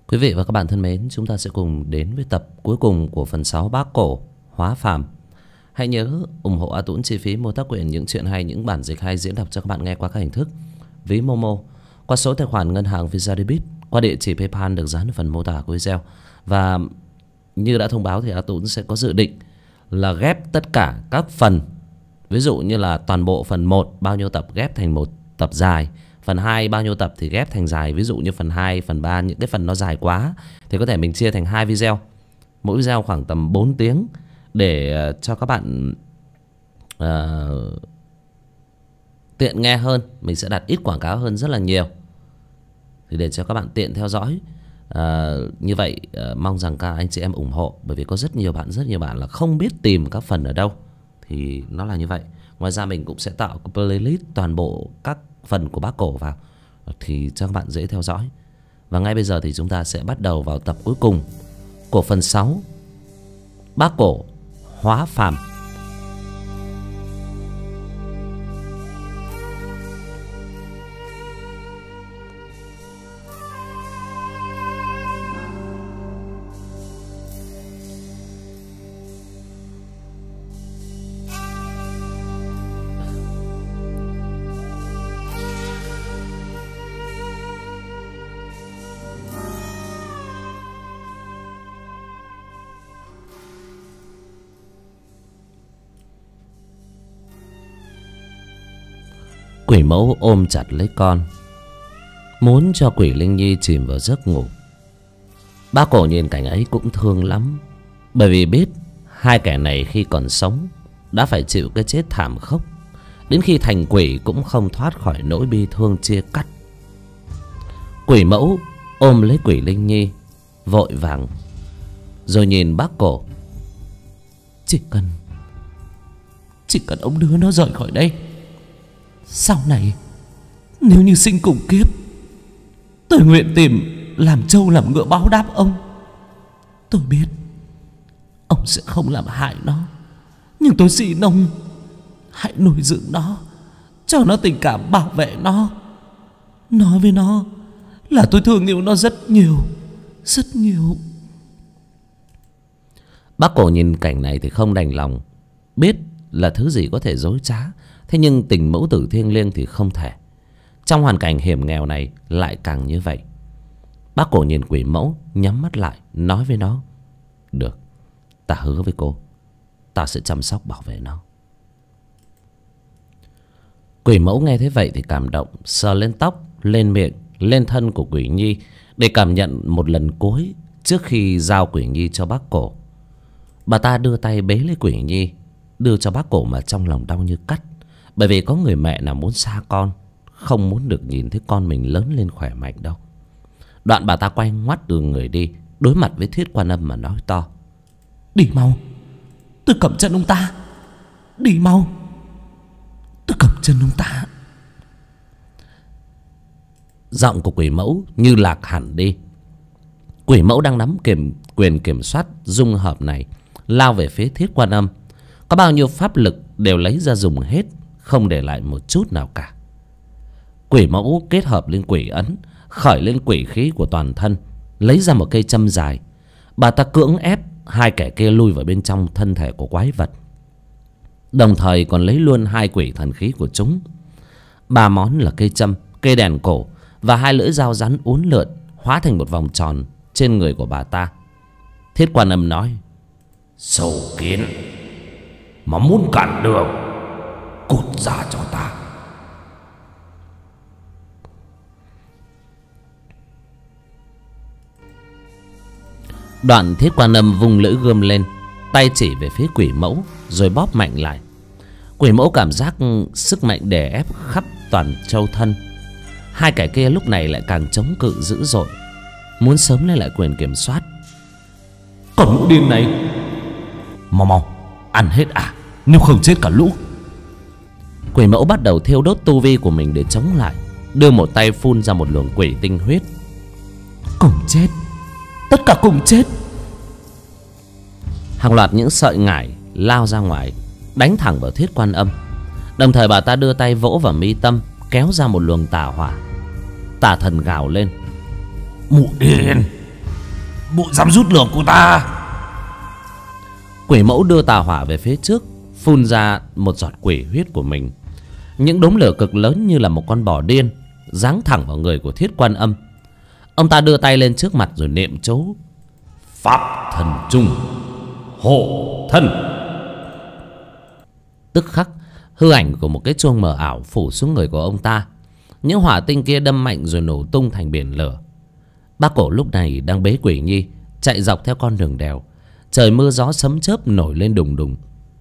Quý vị và các bạn thân mến, chúng ta sẽ cùng đến với tập cuối cùng của phần 6 Bác Cổ Hóa Phàm. Hãy nhớ ủng hộ A Tũng chi phí mua tác quyền những chuyện hay, những bản dịch hay diễn đọc cho các bạn nghe qua các hình thức ví Momo, qua số tài khoản ngân hàng Visa Debit, qua địa chỉ PayPal được dán ở phần mô tả của video. Và như đã thông báo thì A Tũng sẽ có dự định là ghép tất cả các phần. Ví dụ như là toàn bộ phần 1 bao nhiêu tập ghép thành một tập dài, phần 2 bao nhiêu tập thì ghép thành dài. Ví dụ như phần 2, phần 3 những cái phần nó dài quá thì có thể mình chia thành 2 video. Mỗi video khoảng tầm 4 tiếng để cho các bạn tiện nghe hơn. Mình sẽ đặt ít quảng cáo hơn rất là nhiều, thì để cho các bạn tiện theo dõi. Như vậy mong rằng các anh chị em ủng hộ, bởi vì có rất nhiều bạn là không biết tìm các phần ở đâu. Thì nó là như vậy. Ngoài ra mình cũng sẽ tạo playlist toàn bộ các phần của Bác Cổ vào, thì cho các bạn dễ theo dõi. Và ngay bây giờ thì chúng ta sẽ bắt đầu vào tập cuối cùng của phần 6 Bác Cổ Hóa Phàm. Quỷ mẫu ôm chặt lấy con, muốn cho Quỷ Linh Nhi chìm vào giấc ngủ. Bác Cổ nhìn cảnh ấy cũng thương lắm, bởi vì biết hai kẻ này khi còn sống đã phải chịu cái chết thảm khốc, đến khi thành quỷ cũng không thoát khỏi nỗi bi thương chia cắt. Quỷ mẫu ôm lấy Quỷ Linh Nhi vội vàng, rồi nhìn Bác Cổ. Chỉ cần ông đưa nó rời khỏi đây, sau này nếu như sinh cùng kiếp, tôi nguyện tìm làm trâu làm ngựa báo đáp ông. Tôi biết ông sẽ không làm hại nó, nhưng tôi xin ông hãy nuôi dưỡng nó, cho nó tình cảm, bảo vệ nó. Nói với nó là tôi thương yêu nó rất nhiều, rất nhiều. Bác Cổ nhìn cảnh này thì không đành lòng. Biết là thứ gì có thể dối trá, thế nhưng tình mẫu tử thiêng liêng thì không thể. Trong hoàn cảnh hiểm nghèo này lại càng như vậy. Bác Cổ nhìn Quỷ mẫu, nhắm mắt lại, nói với nó: được, ta hứa với cô, ta sẽ chăm sóc bảo vệ nó. Quỷ mẫu nghe thế vậy thì cảm động, sờ lên tóc, lên miệng, lên thân của Quỷ Nhi để cảm nhận một lần cuối trước khi giao Quỷ Nhi cho Bác Cổ. Bà ta đưa tay bế lấy Quỷ Nhi, đưa cho Bác Cổ mà trong lòng đau như cắt. Bởi vì có người mẹ nào muốn xa con, không muốn được nhìn thấy con mình lớn lên khỏe mạnh đâu. Đoạn bà ta quay ngoắt đường người đi, đối mặt với Thiết Quan Âm mà nói to: đi mau, tôi cầm chân ông ta. Đi mau, tôi cầm chân ông ta. Giọng của Quỷ mẫu như lạc hẳn đi. Quỷ mẫu đang nắm quyền kiểm soát dung hợp này, lao về phía Thiết Quan Âm. Có bao nhiêu pháp lực đều lấy ra dùng hết, không để lại một chút nào cả. Quỷ mẫu kết hợp lên quỷ ấn, khởi lên quỷ khí của toàn thân, lấy ra một cây châm dài. Bà ta cưỡng ép hai kẻ kia lui vào bên trong thân thể của quái vật, đồng thời còn lấy luôn hai quỷ thần khí của chúng. Ba món là cây châm, cây đèn cổ và hai lưỡi dao rắn uốn lượn, hóa thành một vòng tròn trên người của bà ta. Thiết Quan Âm nói: sâu kiến mà muốn cản đường, cút ra cho ta. Đoạn Thiết Quan Âm vung lưỡi gươm lên, tay chỉ về phía Quỷ mẫu rồi bóp mạnh lại. Quỷ mẫu cảm giác sức mạnh đè ép khắp toàn châu thân. Hai kẻ kia lúc này lại càng chống cự dữ dội, muốn sớm lấy lại quyền kiểm soát. Còn lũ điên này, mau ăn hết à, nếu không chết cả lũ. Quỷ mẫu bắt đầu thiêu đốt tu vi của mình để chống lại, đưa một tay phun ra một luồng quỷ tinh huyết. Cùng chết, tất cả cùng chết. Hàng loạt những sợi ngải lao ra ngoài, đánh thẳng vào Thiết Quan Âm. Đồng thời bà ta đưa tay vỗ vào mi tâm, kéo ra một luồng tà hỏa. Tà thần gào lên: mụ điên, Bộ dám rút lửa của ta. Quỷ mẫu đưa tà hỏa về phía trước, phun ra một giọt quỷ huyết của mình. Những đốm lửa cực lớn như là một con bò điên giáng thẳng vào người của Thiết Quan Âm. Ông ta đưa tay lên trước mặt rồi niệm chú: Pháp thần trung, hộ thân. Tức khắc, hư ảnh của một cái chuông mờ ảo phủ xuống người của ông ta. Những hỏa tinh kia đâm mạnh rồi nổ tung thành biển lửa. Bác Cổ lúc này đang bế Quỷ Nhi chạy dọc theo con đường đèo. Trời mưa gió sấm chớp nổi lên đùng đùng.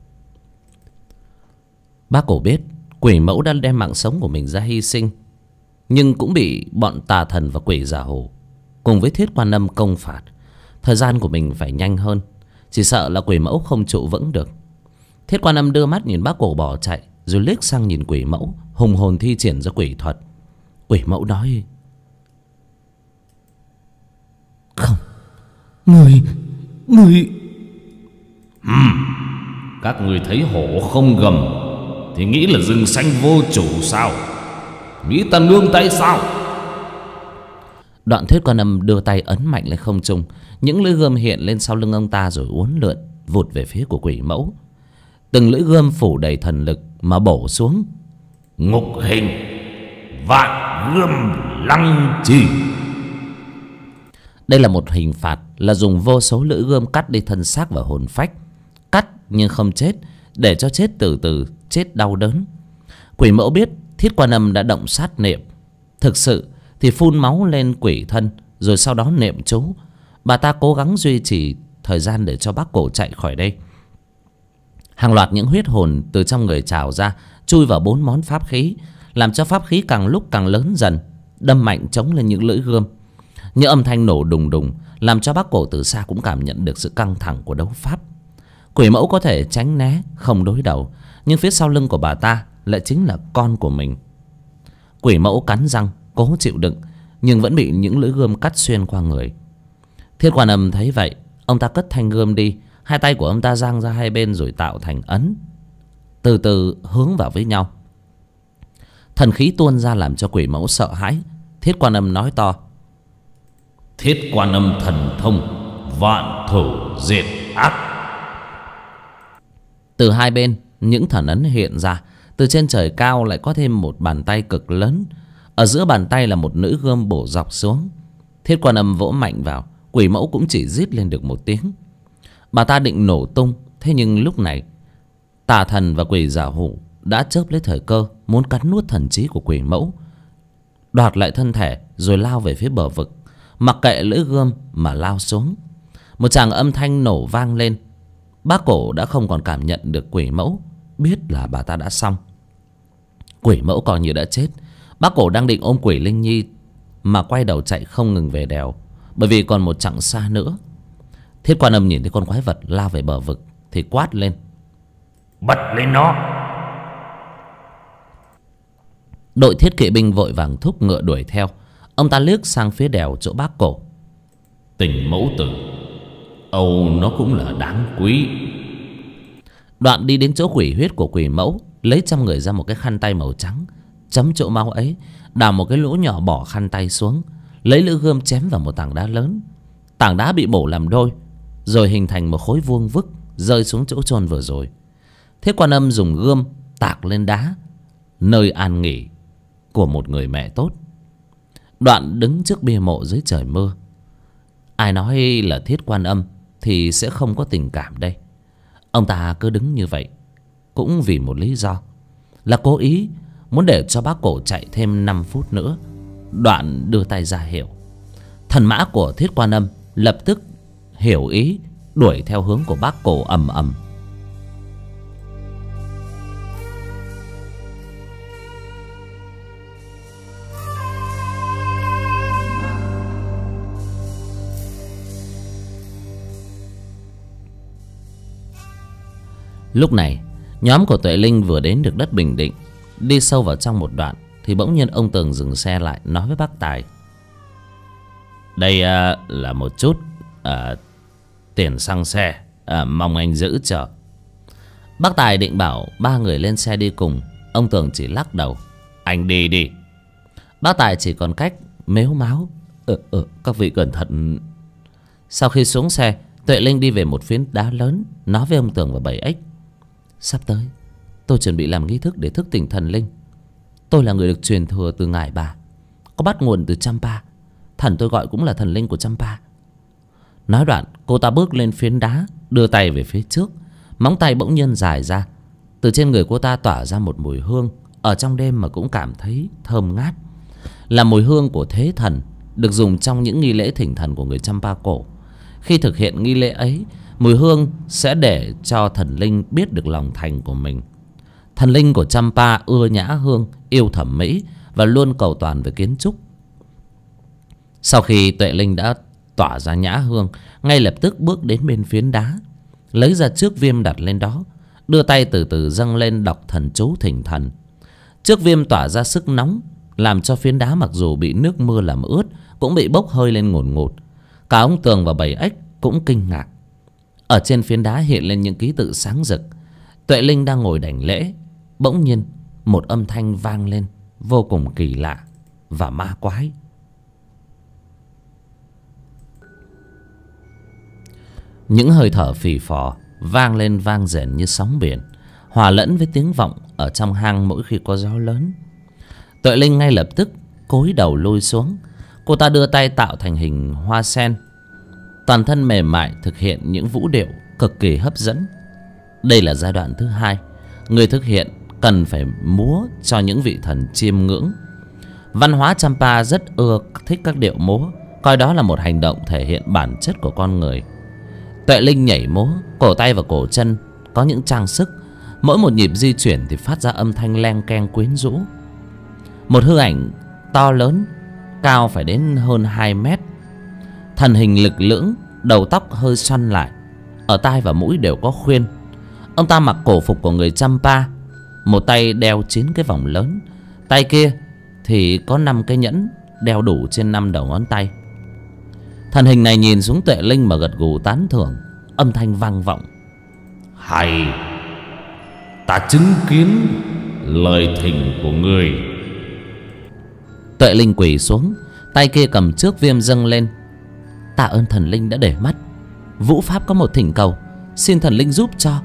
Bác Cổ biết quỷ mẫu đã đem mạng sống của mình ra hy sinh, nhưng cũng bị bọn tà thần và quỷ giả hổ cùng với Thiết Quan Âm công phạt. Thời gian của mình phải nhanh hơn, chỉ sợ là quỷ mẫu không trụ vững được. Thiết Quan Âm đưa mắt nhìn bác Cổ bỏ chạy, rồi liếc sang nhìn quỷ mẫu, hùng hồn thi triển ra quỷ thuật. Quỷ mẫu nói: Không, người các người thấy hổ không gầm thì nghĩ là rừng xanh vô chủ sao? Nghĩ ta nương tay sao? Đoạn Thiết Quan Âm đưa tay ấn mạnh lên không trung. Những lưỡi gươm hiện lên sau lưng ông ta rồi uốn lượn vụt về phía của quỷ mẫu. Từng lưỡi gươm phủ đầy thần lực mà bổ xuống. Ngục hình, vạn gươm lăng trì. Đây là một hình phạt, là dùng vô số lưỡi gươm cắt đi thân xác và hồn phách. Cắt nhưng không chết, để cho chết từ từ, chết đau đớn. Quỷ mẫu biết Thiết Quan Âm đã động sát niệm. Thực sự thì phun máu lên quỷ thân, rồi sau đó niệm chú. Bà ta cố gắng duy trì thời gian để cho bác Cổ chạy khỏi đây. Hàng loạt những huyết hồn từ trong người trào ra, chui vào 4 món pháp khí, làm cho pháp khí càng lúc càng lớn dần, đâm mạnh chống lên những lưỡi gươm. Những âm thanh nổ đùng đùng làm cho bác Cổ từ xa cũng cảm nhận được sự căng thẳng của đấu pháp. Quỷ mẫu có thể tránh né, không đối đầu, nhưng phía sau lưng của bà ta lại chính là con của mình. Quỷ mẫu cắn răng cố chịu đựng, nhưng vẫn bị những lưỡi gươm cắt xuyên qua người. Thiết Quan Âm thấy vậy, ông ta cất thanh gươm đi. Hai tay của ông ta dang ra hai bên rồi tạo thành ấn, từ từ hướng vào với nhau. Thần khí tuôn ra làm cho quỷ mẫu sợ hãi. Thiết Quan Âm nói to: Thiết Quan Âm thần thông, vạn thủ diệt ác. Từ hai bên những thần ấn hiện ra. Từ trên trời cao lại có thêm một bàn tay cực lớn. Ở giữa bàn tay là một lưỡi gươm bổ dọc xuống. Thiết Quan Âm vỗ mạnh vào, quỷ mẫu cũng chỉ rít lên được một tiếng. Bà ta định nổ tung, thế nhưng lúc này tà thần và quỷ giả hủ đã chớp lấy thời cơ, muốn cắn nuốt thần trí của quỷ mẫu, đoạt lại thân thể rồi lao về phía bờ vực, mặc kệ lưỡi gươm mà lao xuống. Một tràng âm thanh nổ vang lên. Bác Cổ đã không còn cảm nhận được quỷ mẫu, biết là bà ta đã xong. Quỷ mẫu coi như đã chết. Bác Cổ đang định ôm quỷ Linh Nhi mà quay đầu chạy không ngừng về đèo, bởi vì còn một chặng xa nữa. Thiết Quan Âm nhìn thấy con quái vật lao về bờ vực thì quát lên: Bật lên nó! Đội thiết kỵ binh vội vàng thúc ngựa đuổi theo. Ông ta liếc sang phía đèo chỗ bác Cổ: Tình mẫu tử, âu nó cũng là đáng quý. Đoạn đi đến chỗ quỷ huyết của quỷ mẫu, lấy trong người ra một cái khăn tay màu trắng, chấm chỗ máu ấy, đào một cái lỗ nhỏ bỏ khăn tay xuống, lấy lưỡi gươm chém vào một tảng đá lớn. Tảng đá bị bổ làm đôi, rồi hình thành một khối vuông vức rơi xuống chỗ chôn vừa rồi. Thiết Quan Âm dùng gươm tạc lên đá, nơi an nghỉ của một người mẹ tốt. Đoạn đứng trước bia mộ dưới trời mưa. Ai nói là Thiết Quan Âm thì sẽ không có tình cảm đây. Ông ta cứ đứng như vậy cũng vì một lý do, là cố ý muốn để cho bác Cổ chạy thêm 5 phút nữa. Đoạn đưa tay ra hiệu. Thần mã của Thiết Quan Âm lập tức hiểu ý, đuổi theo hướng của bác Cổ ầm ầm. Lúc này nhóm của Tuệ Linh vừa đến được đất Bình Định. Đi sâu vào trong một đoạn thì bỗng nhiên ông Tường dừng xe lại, nói với bác Tài: Đây là một chút tiền xăng xe, mong anh giữ chờ. Bác Tài định bảo ba người lên xe đi cùng. Ông Tường chỉ lắc đầu: Anh đi đi. Bác Tài chỉ còn cách mếu máo: Các vị cẩn thận. Sau khi xuống xe, Tuệ Linh đi về một phiến đá lớn, nói với ông Tường và 7X: sắp tới tôi chuẩn bị làm nghi thức để thức tỉnh thần linh. Tôi là người được truyền thừa từ ngài bà, có bắt nguồn từ Champa. Thần tôi gọi cũng là thần linh của Champa. Nói đoạn, cô ta bước lên phiến đá, đưa tay về phía trước. Móng tay bỗng nhiên dài ra. Từ trên người cô ta tỏa ra một mùi hương, ở trong đêm mà cũng cảm thấy thơm ngát. Là mùi hương của thế thần, được dùng trong những nghi lễ thỉnh thần của người Champa cổ. Khi thực hiện nghi lễ ấy, mùi hương sẽ để cho thần linh biết được lòng thành của mình. Thần linh của Champa ưa nhã hương, yêu thẩm mỹ và luôn cầu toàn về kiến trúc. Sau khi Tuệ Linh đã tỏa ra nhã hương, ngay lập tức bước đến bên phiến đá, lấy ra chiếc viêm đặt lên đó, đưa tay từ từ dâng lên đọc thần chú thỉnh thần. Chiếc viêm tỏa ra sức nóng, làm cho phiến đá mặc dù bị nước mưa làm ướt cũng bị bốc hơi lên ngùn ngụt. Cả ông Tường và 7X cũng kinh ngạc. Ở trên phiến đá hiện lên những ký tự sáng rực. Tuệ Linh đang ngồi đảnh lễ, bỗng nhiên một âm thanh vang lên vô cùng kỳ lạ và ma quái. Những hơi thở phì phò vang lên vang rền như sóng biển, hòa lẫn với tiếng vọng ở trong hang mỗi khi có gió lớn. Tuệ Linh ngay lập tức cúi đầu lùi xuống. Cô ta đưa tay tạo thành hình hoa sen, toàn thân mềm mại thực hiện những vũ điệu cực kỳ hấp dẫn. Đây là giai đoạn thứ hai. Người thực hiện cần phải múa cho những vị thần chiêm ngưỡng. Văn hóa Champa rất ưa thích các điệu múa, coi đó là một hành động thể hiện bản chất của con người. Tuệ Linh nhảy múa, cổ tay và cổ chân có những trang sức, mỗi một nhịp di chuyển thì phát ra âm thanh leng keng quyến rũ. Một hư ảnh to lớn, cao phải đến hơn 2 mét, thần hình lực lưỡng, đầu tóc hơi xoăn lại, ở tai và mũi đều có khuyên. Ông ta mặc cổ phục của người Champa, một tay đeo 9 cái vòng lớn, tay kia thì có 5 cái nhẫn đeo đủ trên 5 đầu ngón tay. Thần hình này nhìn xuống Tuệ Linh mà gật gù tán thưởng, âm thanh vang vọng: hay, ta chứng kiến lời thỉnh của người. Tuệ Linh quỳ xuống, tay kia cầm trước viêm dâng lên: tạ ơn thần linh đã để mắt. Vũ pháp có một thỉnh cầu, xin thần linh giúp cho.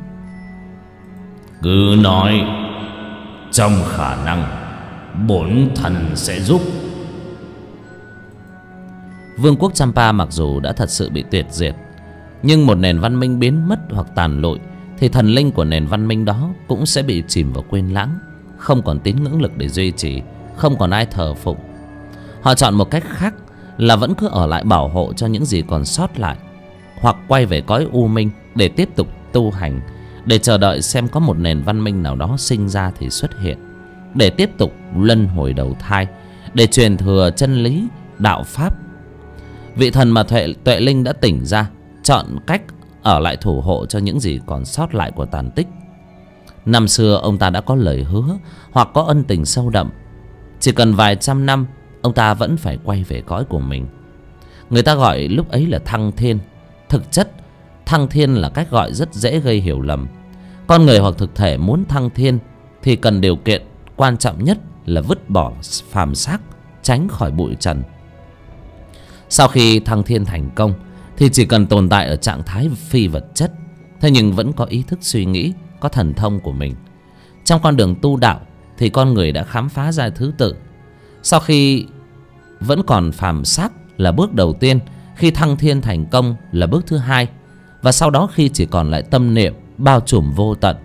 Cứ nói, trong khả năng bổn thần sẽ giúp. Vương quốc Champa mặc dù đã thật sự bị tuyệt diệt, nhưng một nền văn minh biến mất hoặc tàn lụi thì thần linh của nền văn minh đó cũng sẽ bị chìm vào quên lãng, không còn tín ngưỡng lực để duy trì, không còn ai thờ phụng. Họ chọn một cách khác là vẫn cứ ở lại bảo hộ cho những gì còn sót lại, hoặc quay về cõi u minh để tiếp tục tu hành, để chờ đợi xem có một nền văn minh nào đó sinh ra thì xuất hiện, để tiếp tục luân hồi đầu thai, để truyền thừa chân lý đạo pháp. Vị thần mà Tuệ Linh đã tỉnh ra chọn cách ở lại thủ hộ cho những gì còn sót lại của tàn tích. Năm xưa ông ta đã có lời hứa hoặc có ân tình sâu đậm, chỉ cần vài trăm năm ông ta vẫn phải quay về cõi của mình. Người ta gọi lúc ấy là thăng thiên. Thực chất thăng thiên là cách gọi rất dễ gây hiểu lầm. Con người hoặc thực thể muốn thăng thiên thì cần điều kiện quan trọng nhất là vứt bỏ phàm xác, tránh khỏi bụi trần. Sau khi thăng thiên thành công thì chỉ cần tồn tại ở trạng thái phi vật chất, thế nhưng vẫn có ý thức suy nghĩ, có thần thông của mình. Trong con đường tu đạo thì con người đã khám phá ra thứ tự. Sau khi vẫn còn phàm xác là bước đầu tiên, khi thăng thiên thành công là bước thứ hai, và sau đó khi chỉ còn lại tâm niệm bao trùm vô tận,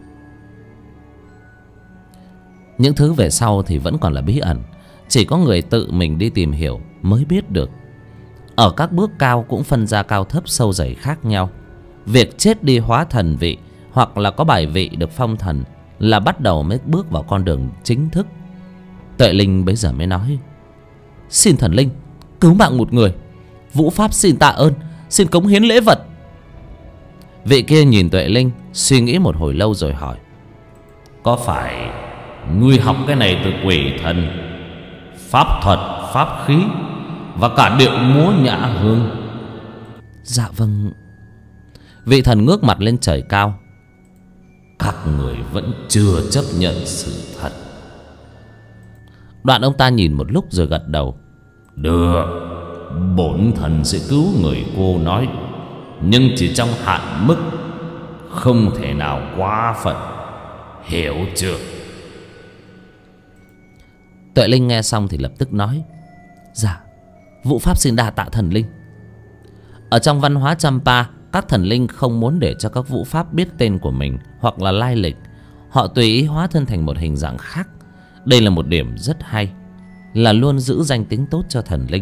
những thứ về sau thì vẫn còn là bí ẩn, chỉ có người tự mình đi tìm hiểu mới biết được. Ở các bước cao cũng phân ra cao thấp sâu dày khác nhau. Việc chết đi hóa thần vị hoặc là có bài vị được phong thần là bắt đầu mới bước vào con đường chính thức. Tuệ Linh bấy giờ mới nói: xin thần linh cứu mạng một người, Vũ pháp xin tạ ơn, xin cống hiến lễ vật. Vị kia nhìn Tuệ Linh suy nghĩ một hồi lâu rồi hỏi: có phải ngươi học cái này từ quỷ thần, pháp thuật, pháp khí và cả điệu múa nhã hương? Dạ vâng. Vị thần ngước mặt lên trời cao: các người vẫn chưa chấp nhận sự thật. Đoạn ông ta nhìn một lúc rồi gật đầu: được, bổn thần sẽ cứu người cô nói, nhưng chỉ trong hạn mức, không thể nào quá phận, hiểu chưa? Tuệ Linh nghe xong thì lập tức nói: Dạ, Vụ Pháp xin đa tạ thần linh. Ở trong văn hóa Champa, các thần linh không muốn để cho các Vụ Pháp biết tên của mình hoặc là lai lịch. Họ tùy ý hóa thân thành một hình dạng khác. Đây là một điểm rất hay, là luôn giữ danh tính tốt cho thần linh.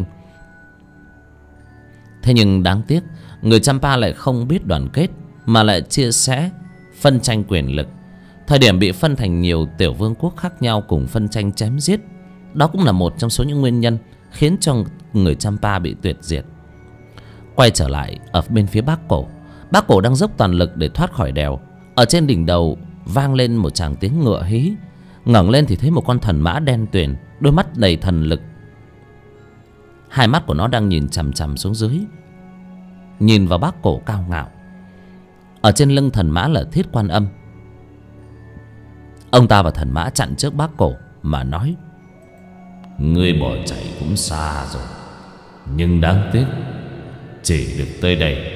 Thế nhưng đáng tiếc, người Champa lại không biết đoàn kết, mà lại chia sẻ, phân tranh quyền lực. Thời điểm bị phân thành nhiều tiểu vương quốc khác nhau cùng phân tranh chém giết. Đó cũng là một trong số những nguyên nhân khiến cho người Champa bị tuyệt diệt. Quay trở lại ở bên phía Bác Cổ đang dốc toàn lực để thoát khỏi đèo. Ở trên đỉnh đầu vang lên một tràng tiếng ngựa hí. Ngẩng lên thì thấy một con thần mã đen tuyền, đôi mắt đầy thần lực. Hai mắt của nó đang nhìn chằm chằm xuống dưới, nhìn vào Bác Cổ cao ngạo. Ở trên lưng thần mã là Thiết Quan Âm. Ông ta và thần mã chặn trước Bác Cổ mà nói: Ngươi bỏ chạy cũng xa rồi, nhưng đáng tiếc chỉ được tới đây.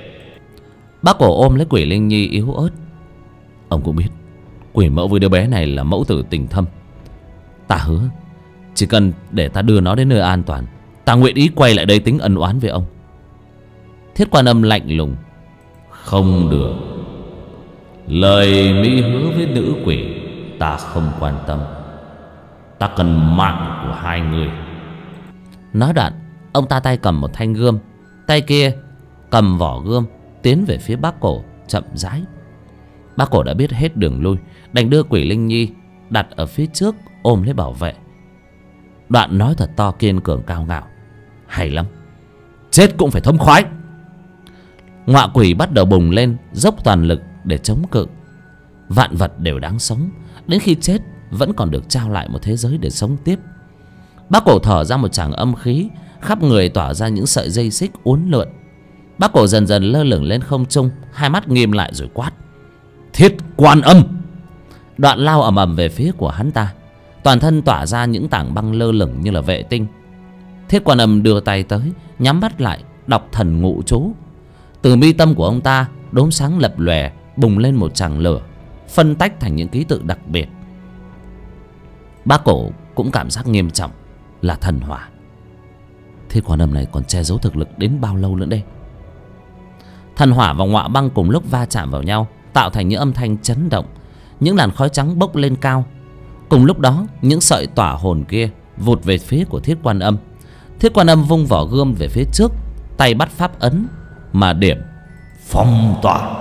Bác Cổ ôm lấy Quỷ Linh Nhi yếu ớt: Ông cũng biết Quỷ mẫu với đứa bé này là mẫu tử tình thâm. Ta hứa chỉ cần để ta đưa nó đến nơi an toàn, ta nguyện ý quay lại đây tính ân oán với ông. Thiết Quan Âm lạnh lùng: Không được. Lời Mỹ hứa với nữ quỷ ta không quan tâm. Ta cần mạng của hai người. Nói đoạn, ông ta tay cầm một thanh gươm, tay kia cầm vỏ gươm tiến về phía Bác Cổ chậm rãi. Bác Cổ đã biết hết đường lui, đành đưa Quỷ Linh Nhi đặt ở phía trước ôm lấy bảo vệ. Đoạn nói thật to kiên cường cao ngạo: Hay lắm, chết cũng phải thống khoái. Ngọa quỷ bắt đầu bùng lên, dốc toàn lực để chống cự. Vạn vật đều đáng sống, đến khi chết vẫn còn được trao lại một thế giới để sống tiếp. Bác Cổ thở ra một tràng âm khí, khắp người tỏa ra những sợi dây xích uốn lượn. Bác Cổ dần dần lơ lửng lên không trung, hai mắt nghiêm lại rồi quát: Thiết Quan Âm! Đoạn lao ầm ầm về phía của hắn ta, toàn thân tỏa ra những tảng băng lơ lửng như là vệ tinh. Thiết Quan Âm đưa tay tới, nhắm mắt lại, đọc thần ngụ chú. Từ mi tâm của ông ta, đốm sáng lập lòe, bùng lên một tràng lửa, phân tách thành những ký tự đặc biệt. Bác Cổ cũng cảm giác nghiêm trọng, là thần hỏa. Thiết Quan Âm này còn che giấu thực lực đến bao lâu nữa đây? Thần hỏa và ngọa băng cùng lúc va chạm vào nhau, tạo thành những âm thanh chấn động. Những làn khói trắng bốc lên cao. Cùng lúc đó, những sợi tỏa hồn kia vụt về phía của Thiết Quan Âm. Thiết Quan Âm vung vỏ gươm về phía trước, tay bắt pháp ấn mà điểm phong tỏa.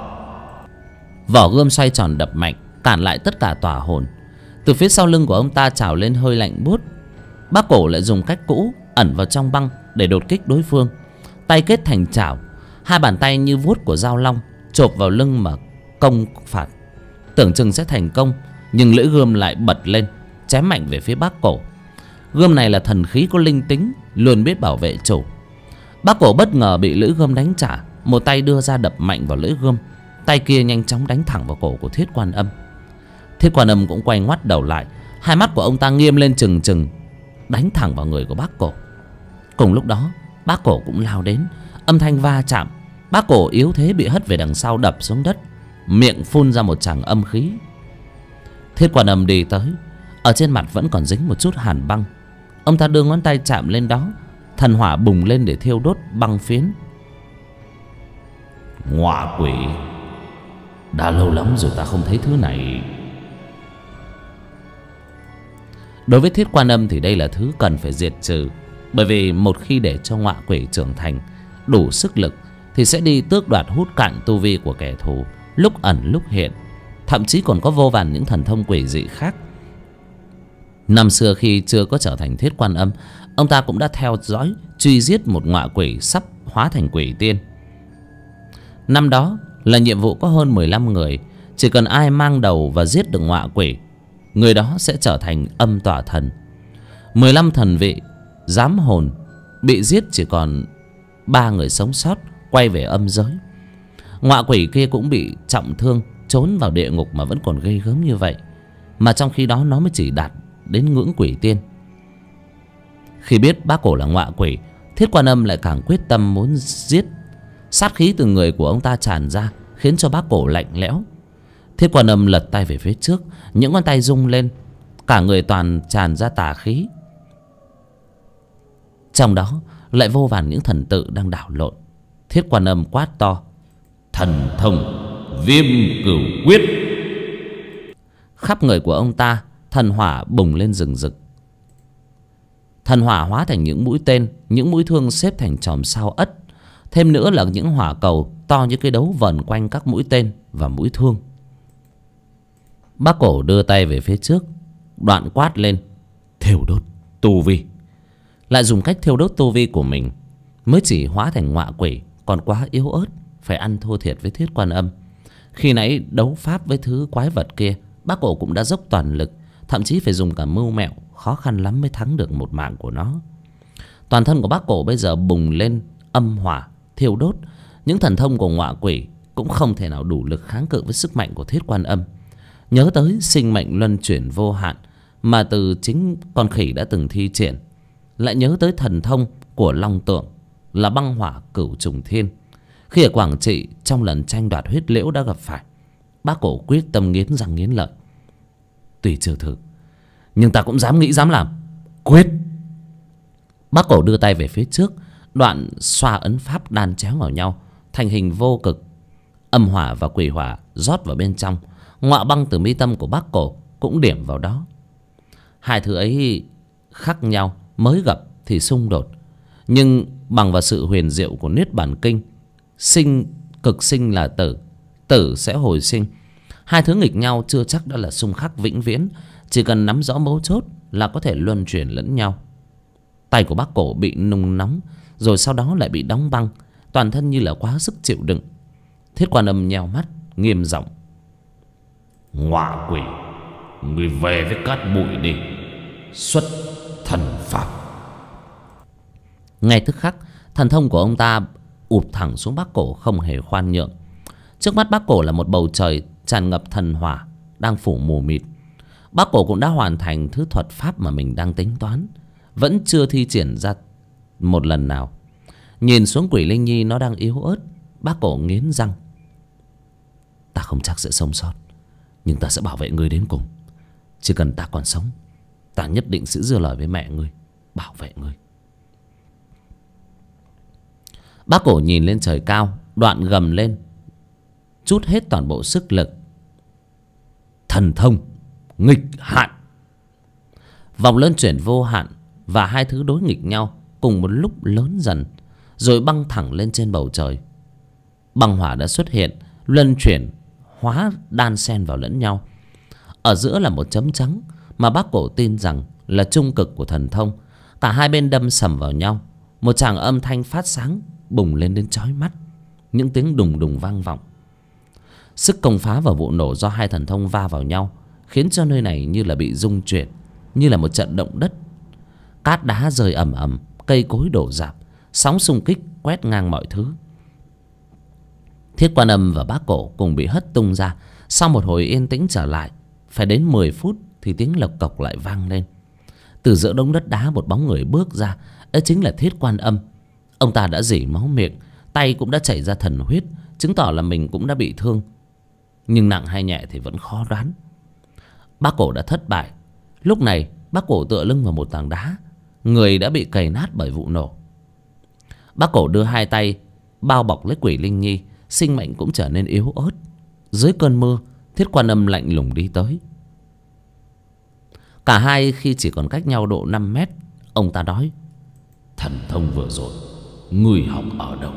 Vỏ gươm xoay tròn đập mạnh, cản lại tất cả tỏa hồn. Từ phía sau lưng của ông ta trào lên hơi lạnh buốt. Bác Cổ lại dùng cách cũ, ẩn vào trong băng để đột kích đối phương. Tay kết thành chảo, hai bàn tay như vuốt của dao long chộp vào lưng mà công phạt. Tưởng chừng sẽ thành công, nhưng lưỡi gươm lại bật lên, chém mạnh về phía Bác Cổ. Gươm này là thần khí có linh tính, luôn biết bảo vệ chủ. Bác Cổ bất ngờ bị lưỡi gươm đánh trả, một tay đưa ra đập mạnh vào lưỡi gươm, tay kia nhanh chóng đánh thẳng vào cổ của Thiết Quan Âm. Thiết Quan Âm cũng quay ngoắt đầu lại, hai mắt của ông ta nghiêm lên trừng trừng, đánh thẳng vào người của Bác Cổ. Cùng lúc đó, Bác Cổ cũng lao đến, âm thanh va chạm. Bác Cổ yếu thế bị hất về đằng sau, đập xuống đất, miệng phun ra một tràng âm khí. Thiết Quan Âm đi tới, ở trên mặt vẫn còn dính một chút hàn băng. Ông ta đưa ngón tay chạm lên đó, thần hỏa bùng lên để thiêu đốt băng phiến. Ngọa quỷ, đã lâu lắm rồi ta không thấy thứ này. Đối với Thiết Quan Âm thì đây là thứ cần phải diệt trừ. Bởi vì một khi để cho ngọa quỷ trưởng thành, đủ sức lực, thì sẽ đi tước đoạt hút cạn tu vi của kẻ thù, lúc ẩn lúc hiện. Thậm chí còn có vô vàn những thần thông quỷ dị khác. Năm xưa khi chưa có trở thành Thiết Quan Âm, ông ta cũng đã theo dõi, truy giết một ngọa quỷ sắp hóa thành quỷ tiên. Năm đó là nhiệm vụ có hơn 15 người. Chỉ cần ai mang đầu và giết được ngọa quỷ, người đó sẽ trở thành âm tỏa thần. 15 thần vị giám hồn bị giết, chỉ còn 3 người sống sót quay về âm giới. Ngọa quỷ kia cũng bị trọng thương, trốn vào địa ngục mà vẫn còn ghê gớm như vậy. Mà trong khi đó nó mới chỉ đạt đến ngưỡng quỷ tiên. Khi biết Bác Cổ là ngọa quỷ, Thiết Quan Âm lại càng quyết tâm muốn giết. Sát khí từ người của ông ta tràn ra, khiến cho Bác Cổ lạnh lẽo. Thiết Quan Âm lật tay về phía trước, những ngón tay rung lên, cả người toàn tràn ra tà khí. Trong đó lại vô vàn những thần tự đang đảo lộn. Thiết Quan Âm quát to: Thần thông Viêm Cửu Quyết. Khắp người của ông ta thần hỏa bùng lên rừng rực. Thần hỏa hóa thành những mũi tên, những mũi thương xếp thành chòm sao ất. Thêm nữa là những hỏa cầu to như cái đấu vờn quanh các mũi tên và mũi thương. Bác Cổ đưa tay về phía trước, đoạn quát lên: Thiêu đốt tu vi. Lại dùng cách thiêu đốt tu vi của mình. Mới chỉ hóa thành ngọa quỷ, còn quá yếu ớt, phải ăn thua thiệt với Thiết Quan Âm. Khi nãy đấu pháp với thứ quái vật kia, Bác Cổ cũng đã dốc toàn lực, thậm chí phải dùng cả mưu mẹo, khó khăn lắm mới thắng được một mạng của nó. Toàn thân của Bác Cổ bây giờ bùng lên âm hỏa thiêu đốt. Những thần thông của ngọa quỷ cũng không thể nào đủ lực kháng cự với sức mạnh của Thiết Quan Âm. Nhớ tới sinh mệnh luân chuyển vô hạn mà từ chính con khỉ đã từng thi triển, lại nhớ tới thần thông của Long Tượng là băng hỏa cửu trùng thiên, khi ở Quảng Trị trong lần tranh đoạt huyết liễu đã gặp phải. Bác Cổ quyết tâm nghiến răng nghiến lợi: Tuy chưa thử, nhưng ta cũng dám nghĩ dám làm. Quyết! Bác Cổ đưa tay về phía trước, đoạn xoa ấn pháp đan chéo vào nhau thành hình vô cực. Âm hỏa và quỷ hỏa rót vào bên trong. Ngọa băng từ mi tâm của Bác Cổ cũng điểm vào đó. Hai thứ ấy khác nhau, mới gặp thì xung đột, nhưng bằng vào sự huyền diệu của Niết Bàn Kinh, cực sinh là tử, tử sẽ hồi sinh. Hai thứ nghịch nhau chưa chắc đã là xung khắc vĩnh viễn, chỉ cần nắm rõ mấu chốt là có thể luân chuyển lẫn nhau. Tay của Bác Cổ bị nung nóng, rồi sau đó lại bị đóng băng, toàn thân như là quá sức chịu đựng. Thiết Quan Âm nheo mắt nghiêm giọng: Ngọa quỷ, người về với cát bụi đi, xuất thần pháp. Ngay tức khắc, thần thông của ông ta ụp thẳng xuống Bác Cổ không hề khoan nhượng. Trước mắt Bác Cổ là một bầu trời tràn ngập thần hỏa đang phủ mù mịt. Bác Cổ cũng đã hoàn thành thứ thuật pháp mà mình đang tính toán, vẫn chưa thi triển ra một lần nào. Nhìn xuống Quỷ Linh Nhi nó đang yếu ớt, Bác Cổ nghiến răng: Ta không chắc sẽ sống sót, nhưng ta sẽ bảo vệ ngươi đến cùng. Chỉ cần ta còn sống, ta nhất định sẽ giữ lời với mẹ ngươi, bảo vệ ngươi. Bác Cổ nhìn lên trời cao, đoạn gầm lên, trút hết toàn bộ sức lực: Thần thông nghịch hạn. Vòng luân chuyển vô hạn và hai thứ đối nghịch nhau cùng một lúc lớn dần, rồi băng thẳng lên trên bầu trời. Băng hỏa đã xuất hiện, luân chuyển hóa đan xen vào lẫn nhau. Ở giữa là một chấm trắng mà Bác Cổ tin rằng là trung cực của thần thông. Cả hai bên đâm sầm vào nhau, một tràng âm thanh phát sáng bùng lên đến chói mắt. Những tiếng đùng đùng vang vọng. Sức công phá và vụ nổ do hai thần thông va vào nhau khiến cho nơi này như là bị rung chuyển, như là một trận động đất. Cát đá rơi ầm ầm, cây cối đổ rạp, sóng xung kích quét ngang mọi thứ. Thiết Quan Âm và Bác Cổ cùng bị hất tung ra. Sau một hồi yên tĩnh trở lại, phải đến 10 phút thì tiếng lộc cộc lại vang lên. Từ giữa đống đất đá một bóng người bước ra, ấy chính là Thiết Quan Âm. Ông ta đã rỉ máu miệng, tay cũng đã chảy ra thần huyết, chứng tỏ là mình cũng đã bị thương, nhưng nặng hay nhẹ thì vẫn khó đoán. Bác Cổ đã thất bại. Lúc này Bác Cổ tựa lưng vào một tảng đá, người đã bị cày nát bởi vụ nổ. Bác Cổ đưa hai tay bao bọc lấy Quỷ Linh Nhi, sinh mệnh cũng trở nên yếu ớt. Dưới cơn mưa, Thiết Quan Âm lạnh lùng đi tới. Cả hai khi chỉ còn cách nhau độ 5 mét, ông ta nói: Thần thông vừa rồi người học ở đâu?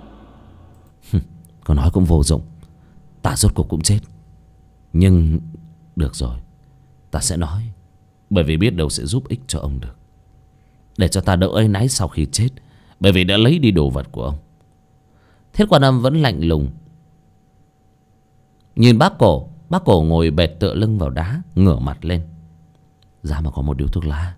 Có nói cũng vô dụng, ta rốt cuộc cũng chết. Nhưng được rồi, ta sẽ nói, bởi vì biết đâu sẽ giúp ích cho ông được, để cho ta đỡ áy náy sau khi chết, bởi vì đã lấy đi đồ vật của ông. Thiết Quan Âm vẫn lạnh lùng nhìn Bác Cổ. Bác Cổ ngồi bệt tựa lưng vào đá, ngửa mặt lên. Ra mà có một điếu thuốc lá.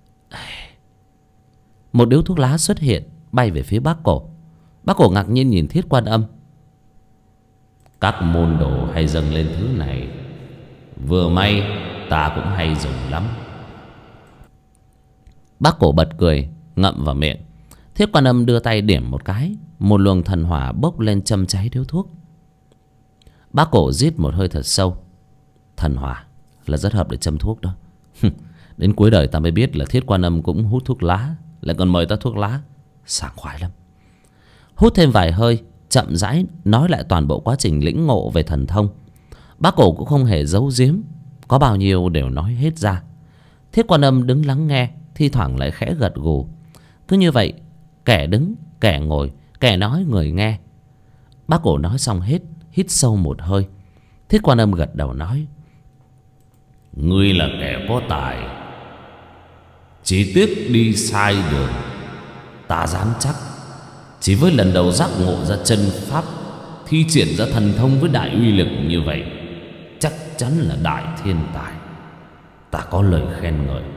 Một điếu thuốc lá xuất hiện, bay về phía Bác Cổ. Bác Cổ ngạc nhiên nhìn Thiết Quan Âm. Các môn đồ hay dâng lên thứ này, vừa may ta cũng hay dùng lắm. Bác Cổ bật cười, ngậm vào miệng. Thiết Quan Âm đưa tay điểm một cái, một luồng thần hỏa bốc lên châm cháy điếu thuốc. Bác Cổ rít một hơi thật sâu. Thần hỏa là rất hợp để châm thuốc đó. Đến cuối đời ta mới biết là Thiết Quan Âm cũng hút thuốc lá, lại còn mời ta thuốc lá, sảng khoái lắm. Hút thêm vài hơi, chậm rãi nói lại toàn bộ quá trình lĩnh ngộ về thần thông. Bác Cổ cũng không hề giấu giếm, có bao nhiêu đều nói hết ra. Thiết Quan Âm đứng lắng nghe, thi thoảng lại khẽ gật gù. Cứ như vậy, kẻ đứng, kẻ ngồi, kẻ nói người nghe. Bác Cổ nói xong hết, hít sâu một hơi. Thiết Quan Âm gật đầu nói: Ngươi là kẻ có tài, chỉ tiếc đi sai đường. Ta dám chắc, chỉ với lần đầu giác ngộ ra chân pháp, thi triển ra thần thông với đại uy lực như vậy, chắc chắn là đại thiên tài. Ta có lời khen ngợi.